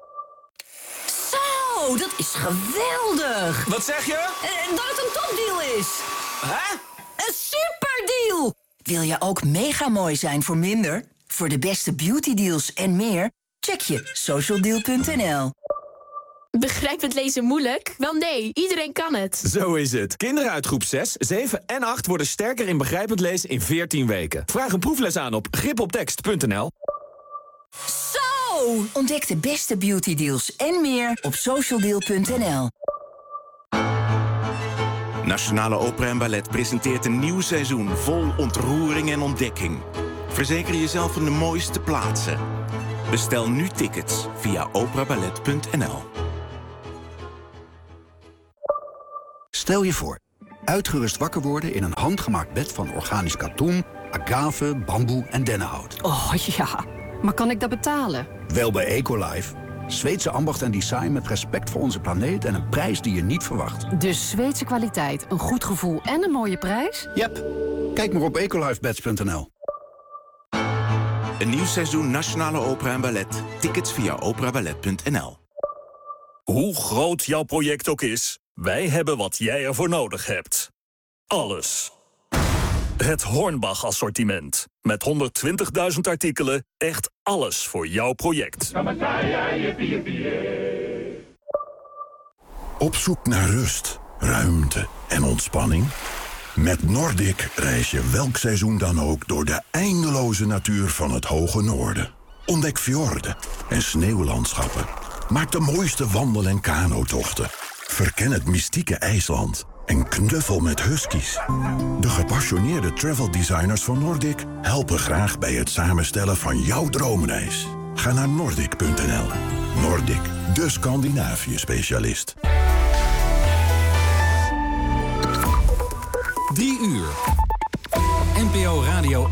Zo, dat is geweldig! Wat zeg je? Uh, dat het een topdeal is. Hè? Een superdeal! Wil je ook mega mooi zijn voor minder? Voor de beste beautydeals en meer? Check je socialdeal punt n l. Begrijp het lezen moeilijk? Wel nee, iedereen kan het. Zo is het. Kinderen uit groep zes, zeven en acht worden sterker in begrijpend lezen in veertien weken. Vraag een proefles aan op gripoptekst punt n l. Zo! Ontdek de beste beautydeals en meer op socialdeal punt n l. Nationale Opera en Ballet presenteert een nieuw seizoen vol ontroering en ontdekking. Verzeker jezelf van de mooiste plaatsen. Bestel nu tickets via opera ballet punt n l. Stel je voor, uitgerust wakker worden in een handgemaakt bed van organisch katoen, agave, bamboe en dennenhout. Oh ja. Maar kan ik dat betalen? Wel bij Ecolife. Zweedse ambacht en design met respect voor onze planeet en een prijs die je niet verwacht. Dus Zweedse kwaliteit, een goed gevoel en een mooie prijs? Yep. Kijk maar op ecolifebeds punt n l. Een nieuw seizoen Nationale Opera en Ballet. Tickets via opera ballet punt n l. Hoe groot jouw project ook is, wij hebben wat jij ervoor nodig hebt. Alles. Het Hornbach-assortiment. Met honderdtwintigduizend artikelen, echt alles voor jouw project. Op zoek naar rust, ruimte en ontspanning? Met Nordic reis je welk seizoen dan ook door de eindeloze natuur van het hoge noorden. Ontdek fjorden en sneeuwlandschappen. Maak de mooiste wandel- en kanotochten. Verken het mystieke IJsland en knuffel met huskies. De gepassioneerde travel designers van Nordic helpen graag bij het samenstellen van jouw droomreis. Ga naar nordic punt n l. Nordic, de Scandinavië-specialist. Drie uur. N P O Radio